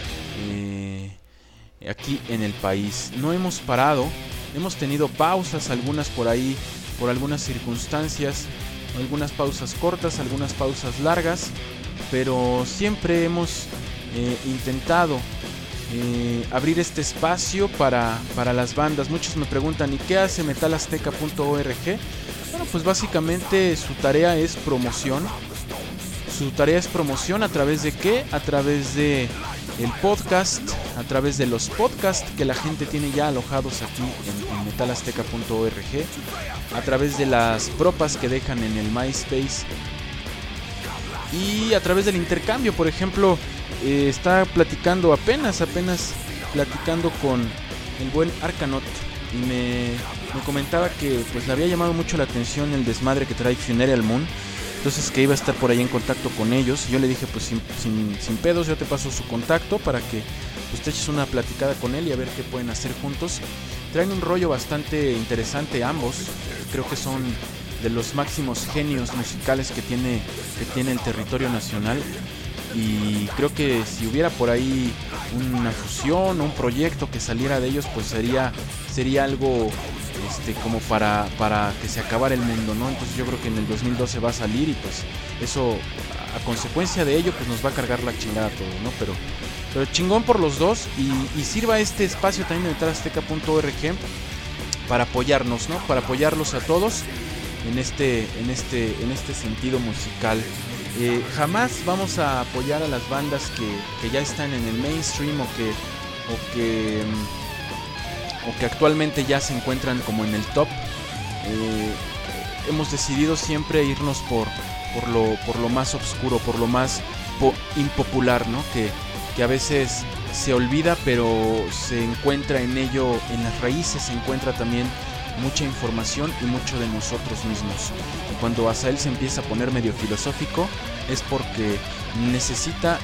aquí en el país. No hemos parado, hemos tenido pausas, algunas por ahí, por algunas circunstancias, algunas pausas cortas, algunas pausas largas, pero siempre hemos intentado abrir este espacio para las bandas. Muchos me preguntan, ¿y qué hace metalazteca.org? Bueno, pues básicamente su tarea es promoción. Su tarea es promoción, ¿a través de qué? A través de el podcast, a través de los podcasts que la gente tiene ya alojados aquí en metalazteca.org, a través de las propas que dejan en el MySpace y a través del intercambio. Por ejemplo, está platicando apenas platicando con el buen Arcanaut y me comentaba que pues le había llamado mucho la atención el desmadre que trae Funeral Moon. Entonces que iba a estar por ahí en contacto con ellos. Yo le dije pues sin pedos, yo te paso su contacto para que pues, te eches una platicada con él y a ver qué pueden hacer juntos. Traen un rollo bastante interesante ambos. Creo que son de los máximos genios musicales que tiene el territorio nacional. Y creo que si hubiera por ahí una fusión o un proyecto que saliera de ellos, pues sería algo como para que se acabara el mundo, ¿no? Entonces yo creo que en el 2012 va a salir y pues eso, a consecuencia de ello, pues nos va a cargar la chingada todo, ¿no? Pero chingón por los dos y sirva este espacio también de metalazteca.org para apoyarnos, ¿no? Para apoyarlos a todos en este sentido musical. Jamás vamos a apoyar a las bandas que ya están en el mainstream o que actualmente ya se encuentran como en el top. Hemos decidido siempre irnos por lo más oscuro, por lo más impopular, ¿no? Que a veces se olvida, pero se encuentra en ello, en las raíces se encuentra también mucha información y mucho de nosotros mismos. Y cuando Azael se empieza a poner medio filosófico es porque necesita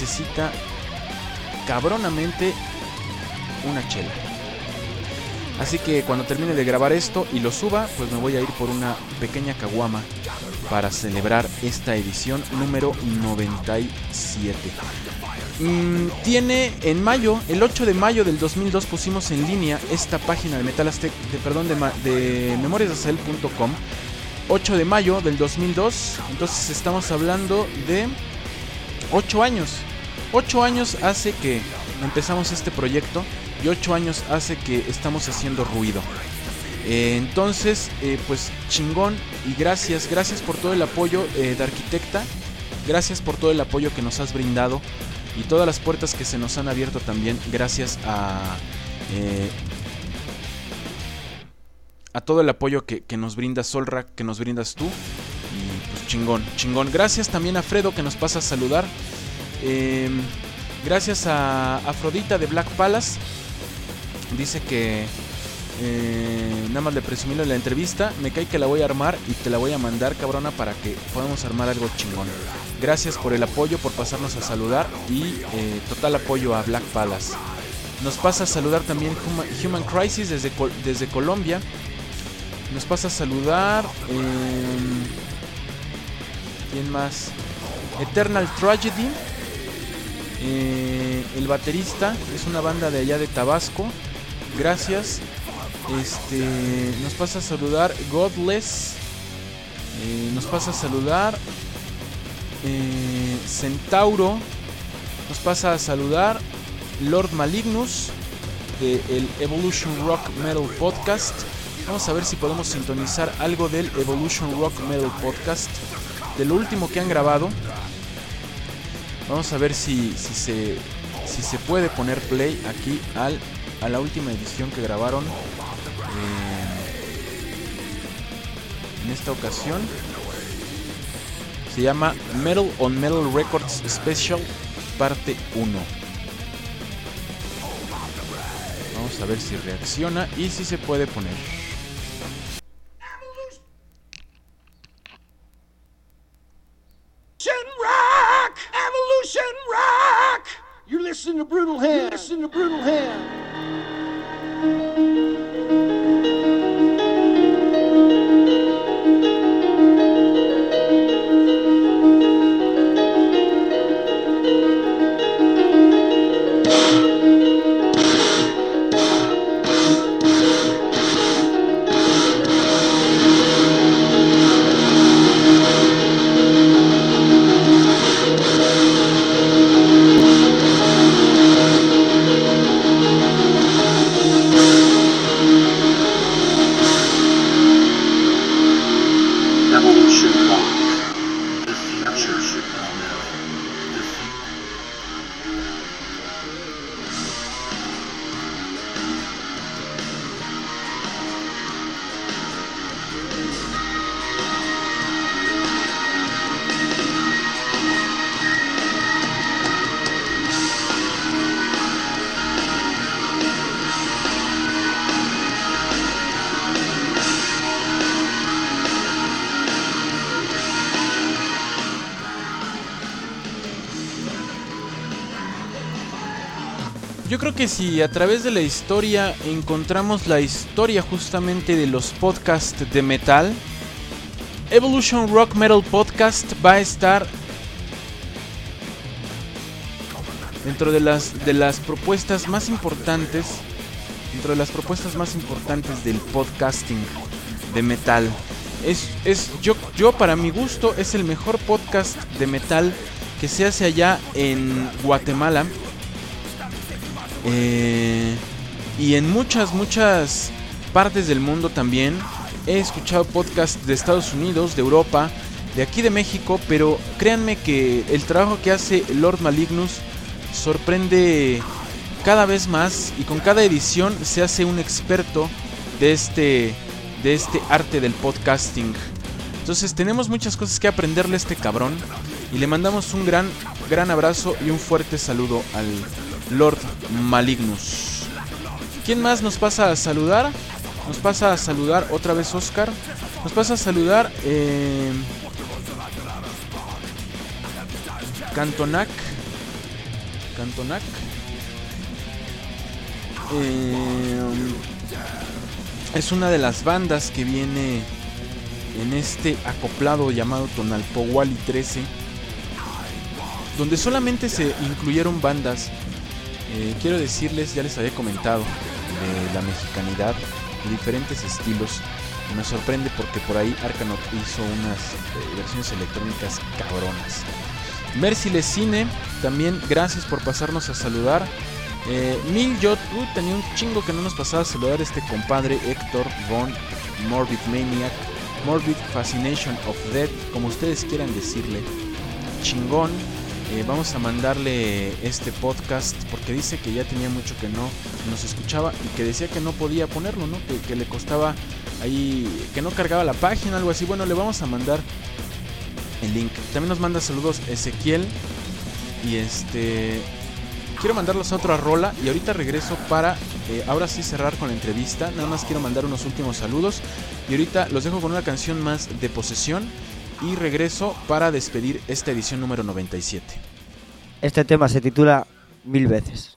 cabronamente una chela. Así que cuando termine de grabar esto y lo suba, pues me voy a ir por una pequeña caguama para celebrar esta edición número 97. Tiene en mayo, el 8 de mayo del 2002 pusimos en línea esta página de de memoriasdeazael.com. 8 de mayo del 2002, entonces estamos hablando de 8 años. 8 años hace que empezamos este proyecto y 8 años hace que estamos haciendo ruido. Entonces, pues chingón y gracias por todo el apoyo de Arquitecta. Gracias por todo el apoyo que nos has brindado y todas las puertas que se nos han abierto también gracias a todo el apoyo que nos brinda Solrak, que nos brindas tú. Y pues chingón. Gracias también a Fredo que nos pasa a saludar. Gracias a Afrodita de Black Palace. Dice que nada más le presumí en la entrevista. Me cae que la voy a armar y te la voy a mandar, cabrona, para que podamos armar algo chingón. Gracias por el apoyo, por pasarnos a saludar y total apoyo a Black Palace. Nos pasa a saludar también Human Crisis desde Colombia. Nos pasa a saludar ¿quién más? Eternal Tragedy. El baterista es una banda de allá de Tabasco. Gracias. Nos pasa a saludar Godless. Nos pasa a saludar Centauro. Nos pasa a saludar Lord Malignus de el Evolution Rock Metal Podcast. Vamos a ver si podemos sintonizar algo del Evolution Rock Metal Podcast, de lo último que han grabado. Vamos a ver si se puede poner play aquí a la última edición que grabaron en esta ocasión. Se llama Metal on Metal Records Special parte 1. Vamos a ver si reacciona y si se puede poner. Evolution Rock! You listen to Brutal Hand. yo creo que si a través de la historia encontramos la historia justamente de los podcasts de metal, Evolution Rock Metal Podcast va a estar dentro de las propuestas más importantes, del podcasting de metal. Yo para mi gusto es el mejor podcast de metal que se hace allá en Guatemala. Y en muchas partes del mundo también. He escuchado podcasts de Estados Unidos, de Europa, de aquí de México, pero créanme que el trabajo que hace Lord Malignus sorprende cada vez más, y con cada edición se hace un experto de este arte del podcasting. Entonces tenemos muchas cosas que aprenderle a este cabrón, y le mandamos un gran abrazo y un fuerte saludo al Lord Malignus. ¿Quién más nos pasa a saludar? Nos pasa a saludar otra vez Oscar. Nos pasa a saludar Cantonac. Es una de las bandas que viene en este acoplado llamado Tonalpohualli 13, donde solamente se incluyeron bandas. Quiero decirles, ya les había comentado, de la mexicanidad, de diferentes estilos. Y me sorprende porque por ahí Arcanout hizo unas versiones electrónicas cabronas. Merciless Cine, también gracias por pasarnos a saludar. Miljot, tenía un chingo que no nos pasaba a saludar este compadre Héctor Von Morbid Maniac, Morbid Fascination of Death, como ustedes quieran decirle. Chingón. Vamos a mandarle este podcast porque dice que ya tenía mucho que no nos escuchaba y que decía que no podía ponerlo, ¿no? Que le costaba ahí, que no cargaba la página, algo así. Bueno, le vamos a mandar el link. También nos manda saludos Ezequiel. Y quiero mandarlos a otra rola y ahorita regreso para ahora sí cerrar con la entrevista. Nada más quiero mandar unos últimos saludos y ahorita los dejo con una canción más de Posesión y regreso para despedir esta edición número 97. Este tema se titula 1000 veces.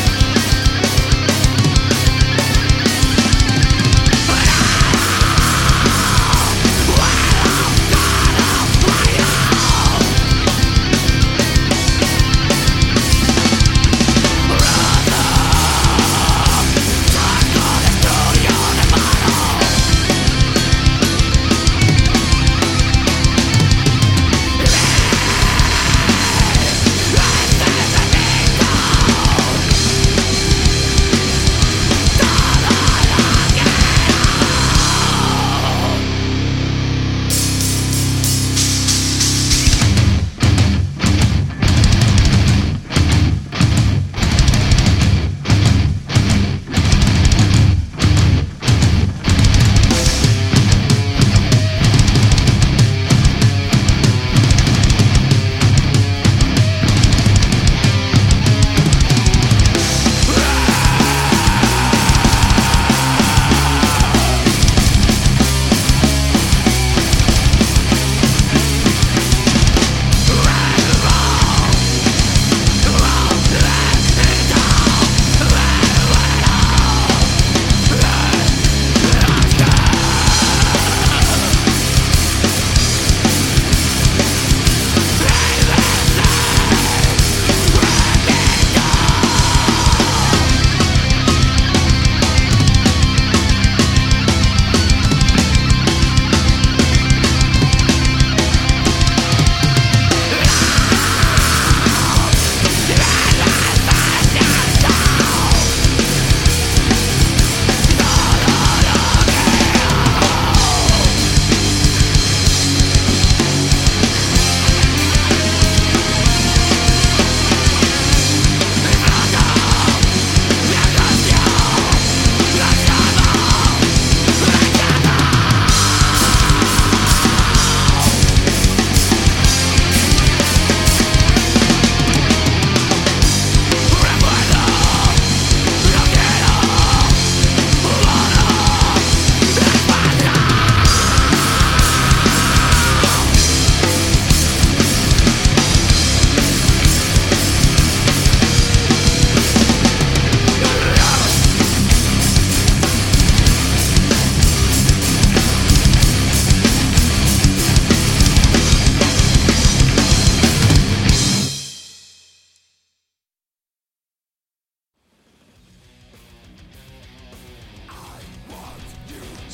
Ah!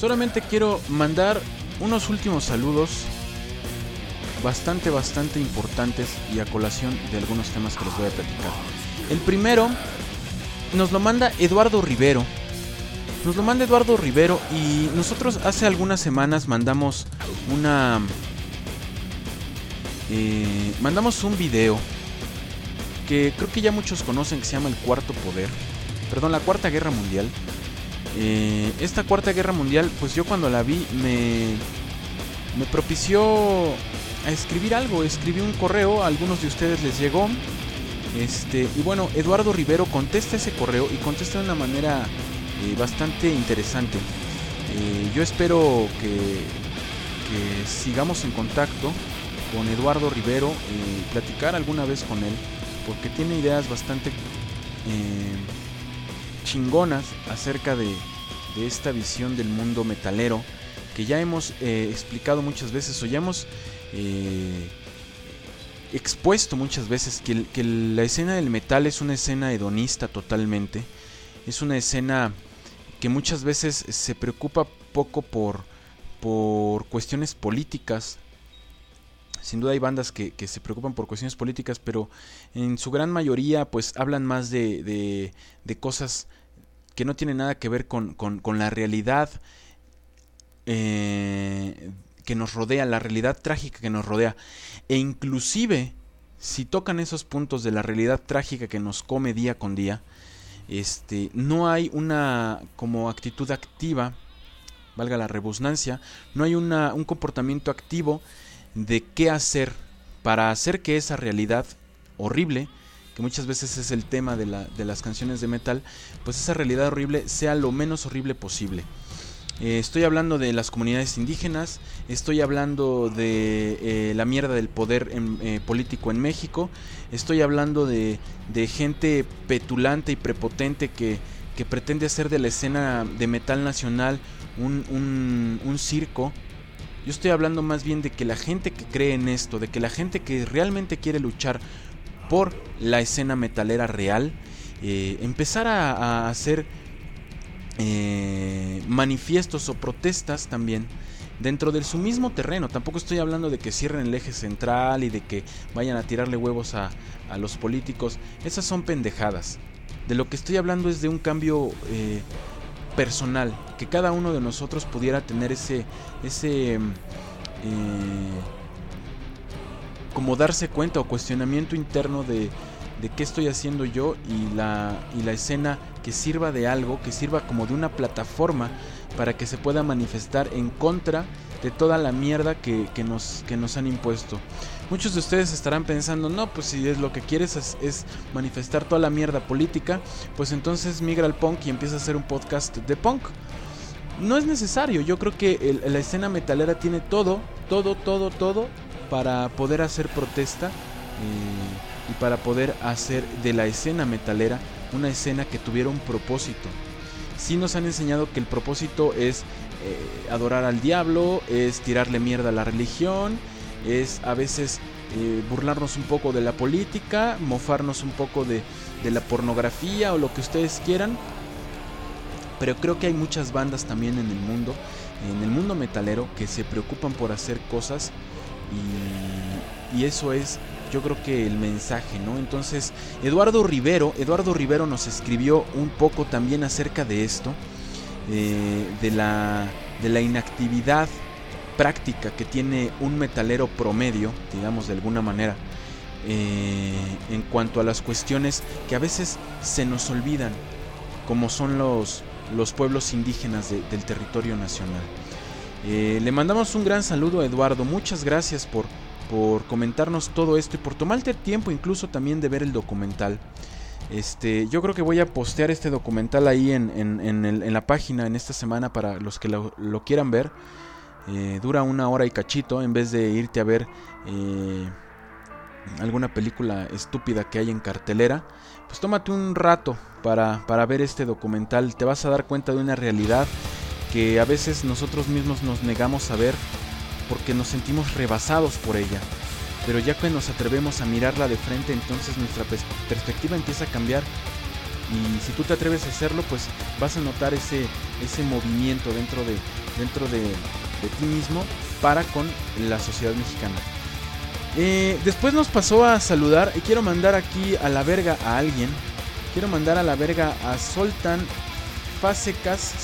Solamente quiero mandar unos últimos saludos bastante importantes y a colación de algunos temas que les voy a platicar. El primero nos lo manda Eduardo Rivero. Y nosotros hace algunas semanas mandamos un video que creo que ya muchos conocen, que se llama la Cuarta Guerra Mundial. Esta Cuarta Guerra Mundial, pues yo cuando la vi me propició a escribir algo. Escribí un correo, a algunos de ustedes les llegó. Y bueno, Eduardo Rivero contesta ese correo y contesta de una manera bastante interesante. Yo espero que sigamos en contacto con Eduardo Rivero, platicar alguna vez con él, porque tiene ideas bastante chingonas acerca de esta visión del mundo metalero que ya hemos explicado muchas veces, o ya hemos expuesto muchas veces, que la escena del metal es una escena hedonista totalmente. Es una escena que muchas veces se preocupa poco por cuestiones políticas. Sin duda hay bandas que se preocupan por cuestiones políticas, pero en su gran mayoría pues hablan más de cosas que no tienen nada que ver con la realidad que nos rodea, la realidad trágica que nos rodea. E inclusive si tocan esos puntos de la realidad trágica que nos come día con día, no hay una como actitud activa, valga la redundancia, no hay un comportamiento activo de qué hacer para hacer que esa realidad horrible, que muchas veces es el tema de las canciones de metal, pues esa realidad horrible sea lo menos horrible posible. Estoy hablando de las comunidades indígenas, estoy hablando de la mierda del poder político en México, estoy hablando de gente petulante y prepotente que pretende hacer de la escena de metal nacional un circo. Yo estoy hablando más bien de que la gente que cree en esto, de que la gente que realmente quiere luchar por la escena metalera real, empezar a hacer manifiestos o protestas también dentro de su mismo terreno. Tampoco estoy hablando de que cierren el eje central y de que vayan a tirarle huevos a los políticos. Esas son pendejadas. De lo que estoy hablando es de un cambio personal, que cada uno de nosotros pudiera tener ese como darse cuenta o cuestionamiento interno de qué estoy haciendo yo, y la escena que sirva de algo, que sirva como de una plataforma para que se pueda manifestar en contra de toda la mierda que nos han impuesto. Muchos de ustedes estarán pensando, no, pues si es lo que quieres es manifestar toda la mierda política, pues entonces migra al punk y empieza a hacer un podcast de punk. No es necesario. Yo creo que la escena metalera tiene todo para poder hacer protesta y para poder hacer de la escena metalera una escena que tuviera un propósito. Sí nos han enseñado que el propósito es adorar al diablo, es tirarle mierda a la religión, es a veces burlarnos un poco de la política, mofarnos un poco de la pornografía o lo que ustedes quieran. Pero creo que hay muchas bandas también en el mundo metalero, que se preocupan por hacer cosas, y eso es, yo creo que el mensaje, ¿no? Entonces, Eduardo Rivero nos escribió un poco también acerca de esto, de la inactividad práctica que tiene un metalero promedio, digamos de alguna manera, en cuanto a las cuestiones que a veces se nos olvidan, como son los pueblos indígenas del territorio nacional. Le mandamos un gran saludo a Eduardo. Muchas gracias por comentarnos todo esto y por tomarte tiempo incluso también de ver el documental. Yo creo que voy a postear este documental ahí en la página en esta semana para los que lo quieran ver. Dura 1 hora y cachito, en vez de irte a ver alguna película estúpida que hay en cartelera. Pues tómate un rato para ver este documental. Te vas a dar cuenta de una realidad que a veces nosotros mismos nos negamos a ver porque nos sentimos rebasados por ella. Pero ya que nos atrevemos a mirarla de frente, entonces nuestra perspectiva empieza a cambiar y si tú te atreves a hacerlo, pues vas a notar ese movimiento dentro de ti mismo para con la sociedad mexicana. Después nos pasó a saludar, y quiero mandar aquí a la verga a alguien. Quiero mandar a la verga a Soltan Fasecas.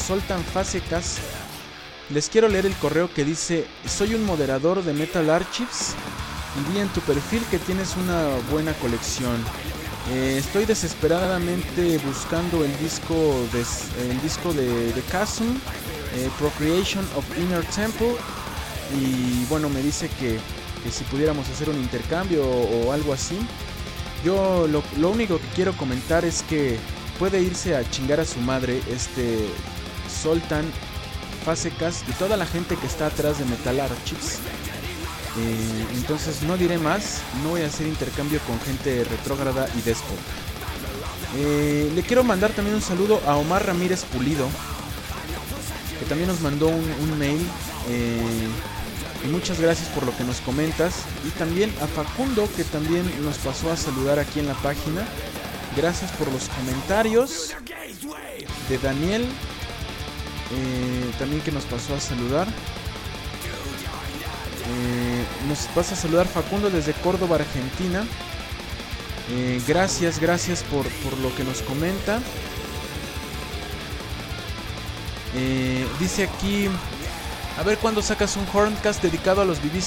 Les quiero leer el correo que dice: soy un moderador de Metal Archives y vi en tu perfil que tienes una buena colección. Estoy desesperadamente buscando el disco de The Chasm, Procreation of Inner Temple, y bueno, me dice que si pudiéramos hacer un intercambio o algo así. Yo lo único que quiero comentar es que puede irse a chingar a su madre Soltan Fasecas y toda la gente que está atrás de Metal Archives. Entonces no diré más, no voy a hacer intercambio con gente retrógrada y déspota. Le quiero mandar también un saludo a Omar Ramírez Pulido, que también nos mandó un mail. Y muchas gracias por lo que nos comentas. Y también a Facundo, que también nos pasó a saludar aquí en la página. Gracias por los comentarios. De Daniel, también que nos pasó a saludar. Nos pasa a saludar Facundo desde Córdoba, Argentina. Gracias por lo que nos comenta. Dice aquí: a ver cuándo sacas un Horncast dedicado a los que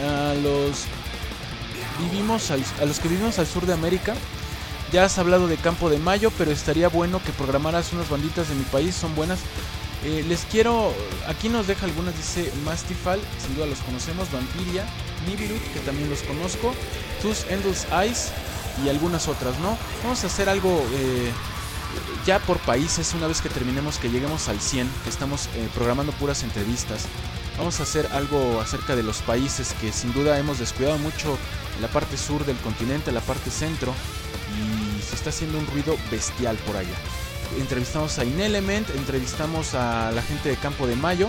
vivimos al sur de América. Ya has hablado de Campo de Mayo, pero estaría bueno que programaras unas banditas de mi país, son buenas. Les quiero, aquí nos deja algunas, dice Mastifal, sin duda los conocemos, Vampiria, Nibiru, que también los conozco, Tus Endless Eyes y algunas otras, ¿no? Vamos a hacer algo ya por países una vez que terminemos, que lleguemos al 100, que estamos programando puras entrevistas. Vamos a hacer algo acerca de los países que sin duda hemos descuidado mucho, la parte sur del continente, la parte centro, y se está haciendo un ruido bestial por allá. Entrevistamos a Inelement, entrevistamos a la gente de Campo de Mayo.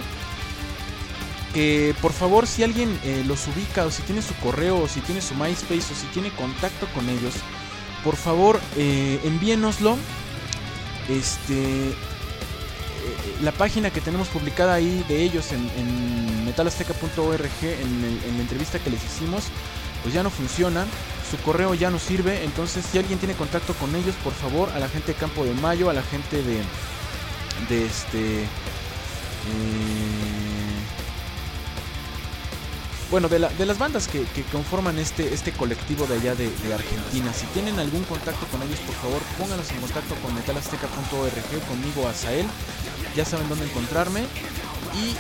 Por favor, si alguien los ubica, o si tiene su correo, o si tiene su MySpace, o si tiene contacto con ellos, por favor envíenoslo. La página que tenemos publicada ahí de ellos en metalazteca.org, en la entrevista que les hicimos, pues ya no funciona, su correo ya no sirve. Entonces, si alguien tiene contacto con ellos, por favor, a la gente de Campo de Mayo, a la gente de las bandas que conforman este colectivo de allá de Argentina, si tienen algún contacto con ellos, por favor, pónganlos en contacto con metalazteca.org, conmigo, Azael, ya saben dónde encontrarme. Y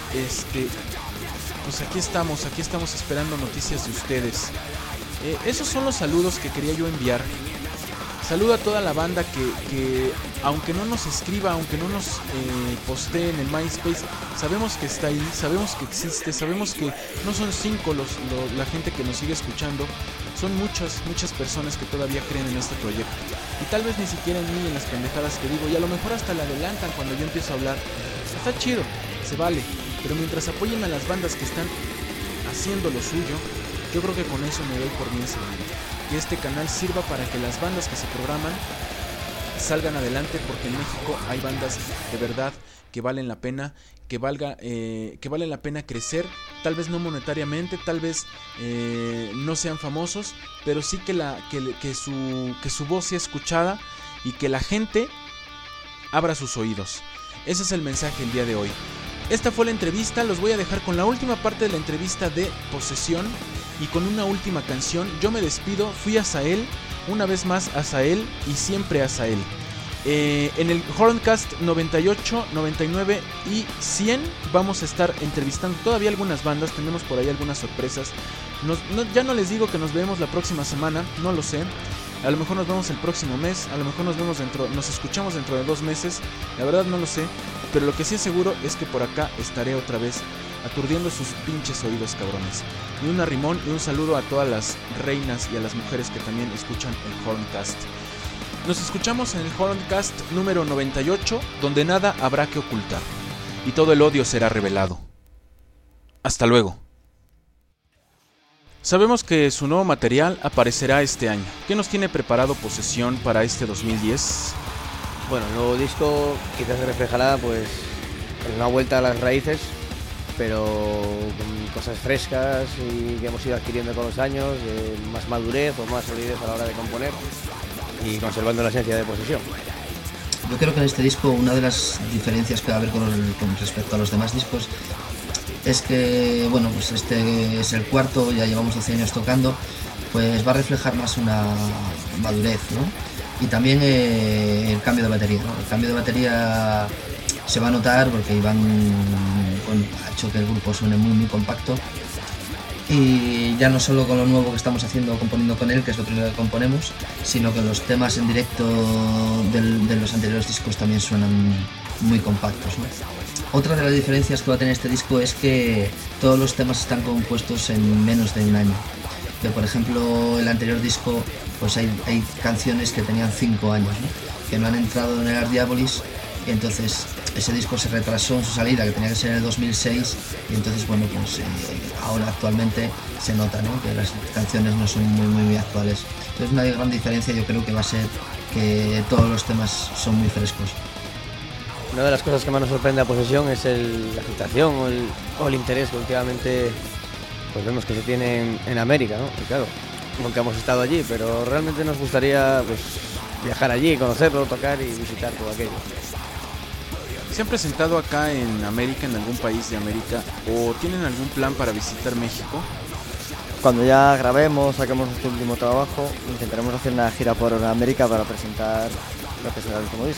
pues aquí estamos esperando noticias de ustedes. Esos son los saludos que quería yo enviar. Saludo a toda la banda que aunque no nos escriba, aunque no nos postee en el MySpace, sabemos que está ahí, sabemos que existe, sabemos que no son 5 la gente que nos sigue escuchando, son muchas personas que todavía creen en este proyecto. Y tal vez ni siquiera en mí, en las pendejadas que digo, y a lo mejor hasta le adelantan cuando yo empiezo a hablar. Está chido, se vale, pero mientras apoyen a las bandas que están haciendo lo suyo, yo creo que con eso me doy por bien servido. Que este canal sirva para que las bandas que se programan salgan adelante, porque en México hay bandas de verdad que valen la pena, que vale la pena crecer, tal vez no monetariamente, tal vez no sean famosos, pero sí que su voz sea escuchada y que la gente abra sus oídos. Ese es el mensaje el día de hoy. Esta fue la entrevista, los voy a dejar con la última parte de la entrevista de Posesión y con una última canción. Yo me despido, fui Azael, una vez más Azael y siempre Azael. En el Horncast 98, 99 y 100 vamos a estar entrevistando todavía algunas bandas, tenemos por ahí algunas sorpresas. Ya no les digo que nos vemos la próxima semana, no lo sé. A lo mejor nos vemos el próximo mes, a lo mejor nos escuchamos dentro de 2 meses, la verdad no lo sé, pero lo que sí es seguro es que por acá estaré otra vez aturdiendo sus pinches oídos, cabrones. Y un arrimón y un saludo a todas las reinas y a las mujeres que también escuchan el Horncast. Nos escuchamos en el Horncast número 98, donde nada habrá que ocultar y todo el odio será revelado. Hasta luego. Sabemos que su nuevo material aparecerá este año. ¿Qué nos tiene preparado Posesión para este 2010? Bueno, el nuevo disco quizás se reflejará pues en una vuelta a las raíces, pero con cosas frescas y que hemos ido adquiriendo con los años, más madurez o más solidez a la hora de componer y conservando la esencia de Posesión. Yo creo que en este disco una de las diferencias que va a haber con respecto a los demás discos es que, bueno, pues este es el cuarto, ya llevamos 12 años tocando, pues va a reflejar más una madurez, ¿no? Y también el cambio de batería, ¿no? El cambio de batería se va a notar porque Iván ha hecho que el grupo suene muy compacto, y ya no solo con lo nuevo que estamos haciendo componiendo con él, que es lo primero que componemos, sino que los temas en directo de los anteriores discos también suenan muy compactos, ¿no? Otra de las diferencias que va a tener este disco es que todos los temas están compuestos en menos de un año. Que por ejemplo el anterior disco pues hay canciones que tenían 5 años, ¿no? Que no han entrado en el Ars Diabolis, y entonces ese disco se retrasó en su salida, que tenía que ser en el 2006, y entonces bueno, pues ahora actualmente se nota, ¿no? Que las canciones no son muy actuales. Entonces una gran diferencia yo creo que va a ser que todos los temas son muy frescos. Una de las cosas que más nos sorprende a Posesión es la aceptación o el interés que últimamente pues vemos que se tiene en América, ¿no? Y claro, nunca hemos estado allí, pero realmente nos gustaría pues viajar allí, conocerlo, tocar y visitar todo aquello. ¿Se han presentado acá en América, en algún país de América, o tienen algún plan para visitar México? Cuando ya grabemos, saquemos nuestro último trabajo, intentaremos hacer una gira por América para presentar lo que será el último disco.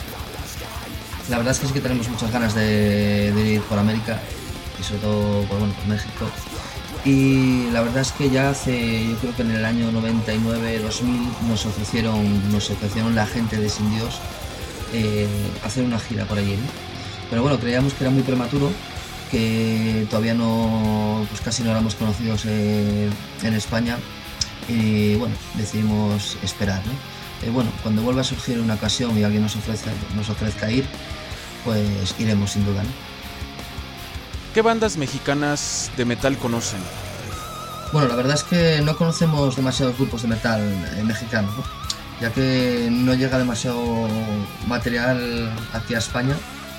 La verdad es que sí que tenemos muchas ganas de ir por América, y sobre todo por México. Y la verdad es que ya yo creo que en el año 99-2000 nos ofrecieron la gente de Sin Dios hacer una gira por allí, ¿no? Pero bueno, creíamos que era muy prematuro, que todavía pues casi no éramos conocidos en España, y bueno, decidimos esperar, ¿no? Bueno, cuando vuelva a surgir una ocasión y alguien nos ofrezca ir, pues iremos sin duda, ¿no? ¿Qué bandas mexicanas de metal conocen? Bueno, la verdad es que no conocemos demasiados grupos de metal mexicanos, ¿no? Ya que no llega demasiado material aquí a España,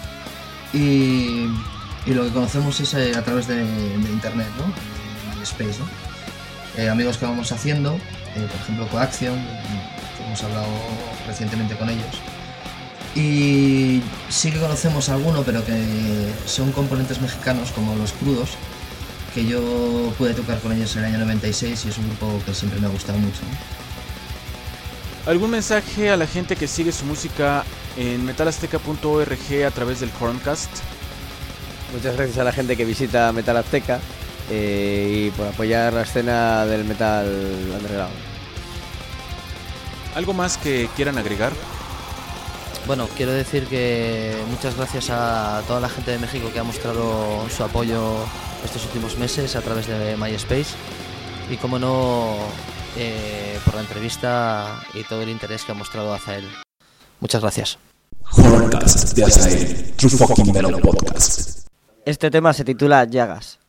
y lo que conocemos es a través de internet, ¿no? MySpace, ¿no? Amigos que vamos haciendo, por ejemplo Coaction, que hemos hablado recientemente con ellos, y sí que conocemos alguno, pero que son componentes mexicanos como Los Crudos, que yo pude tocar con ellos en el año 96 y es un grupo que siempre me ha gustado mucho, ¿no? ¿Algún mensaje a la gente que sigue su música en metalazteca.org a través del Horncast? Muchas gracias a la gente que visita Metal Azteca y por apoyar la escena del metal underground. ¿Algo más que quieran agregar? Bueno, quiero decir que muchas gracias a toda la gente de México que ha mostrado su apoyo estos últimos meses a través de MySpace, y como no, por la entrevista y todo el interés que ha mostrado hacia él. Muchas gracias. Horncast de Azael, True Fucking Metal Podcast. Este tema se titula Llagas.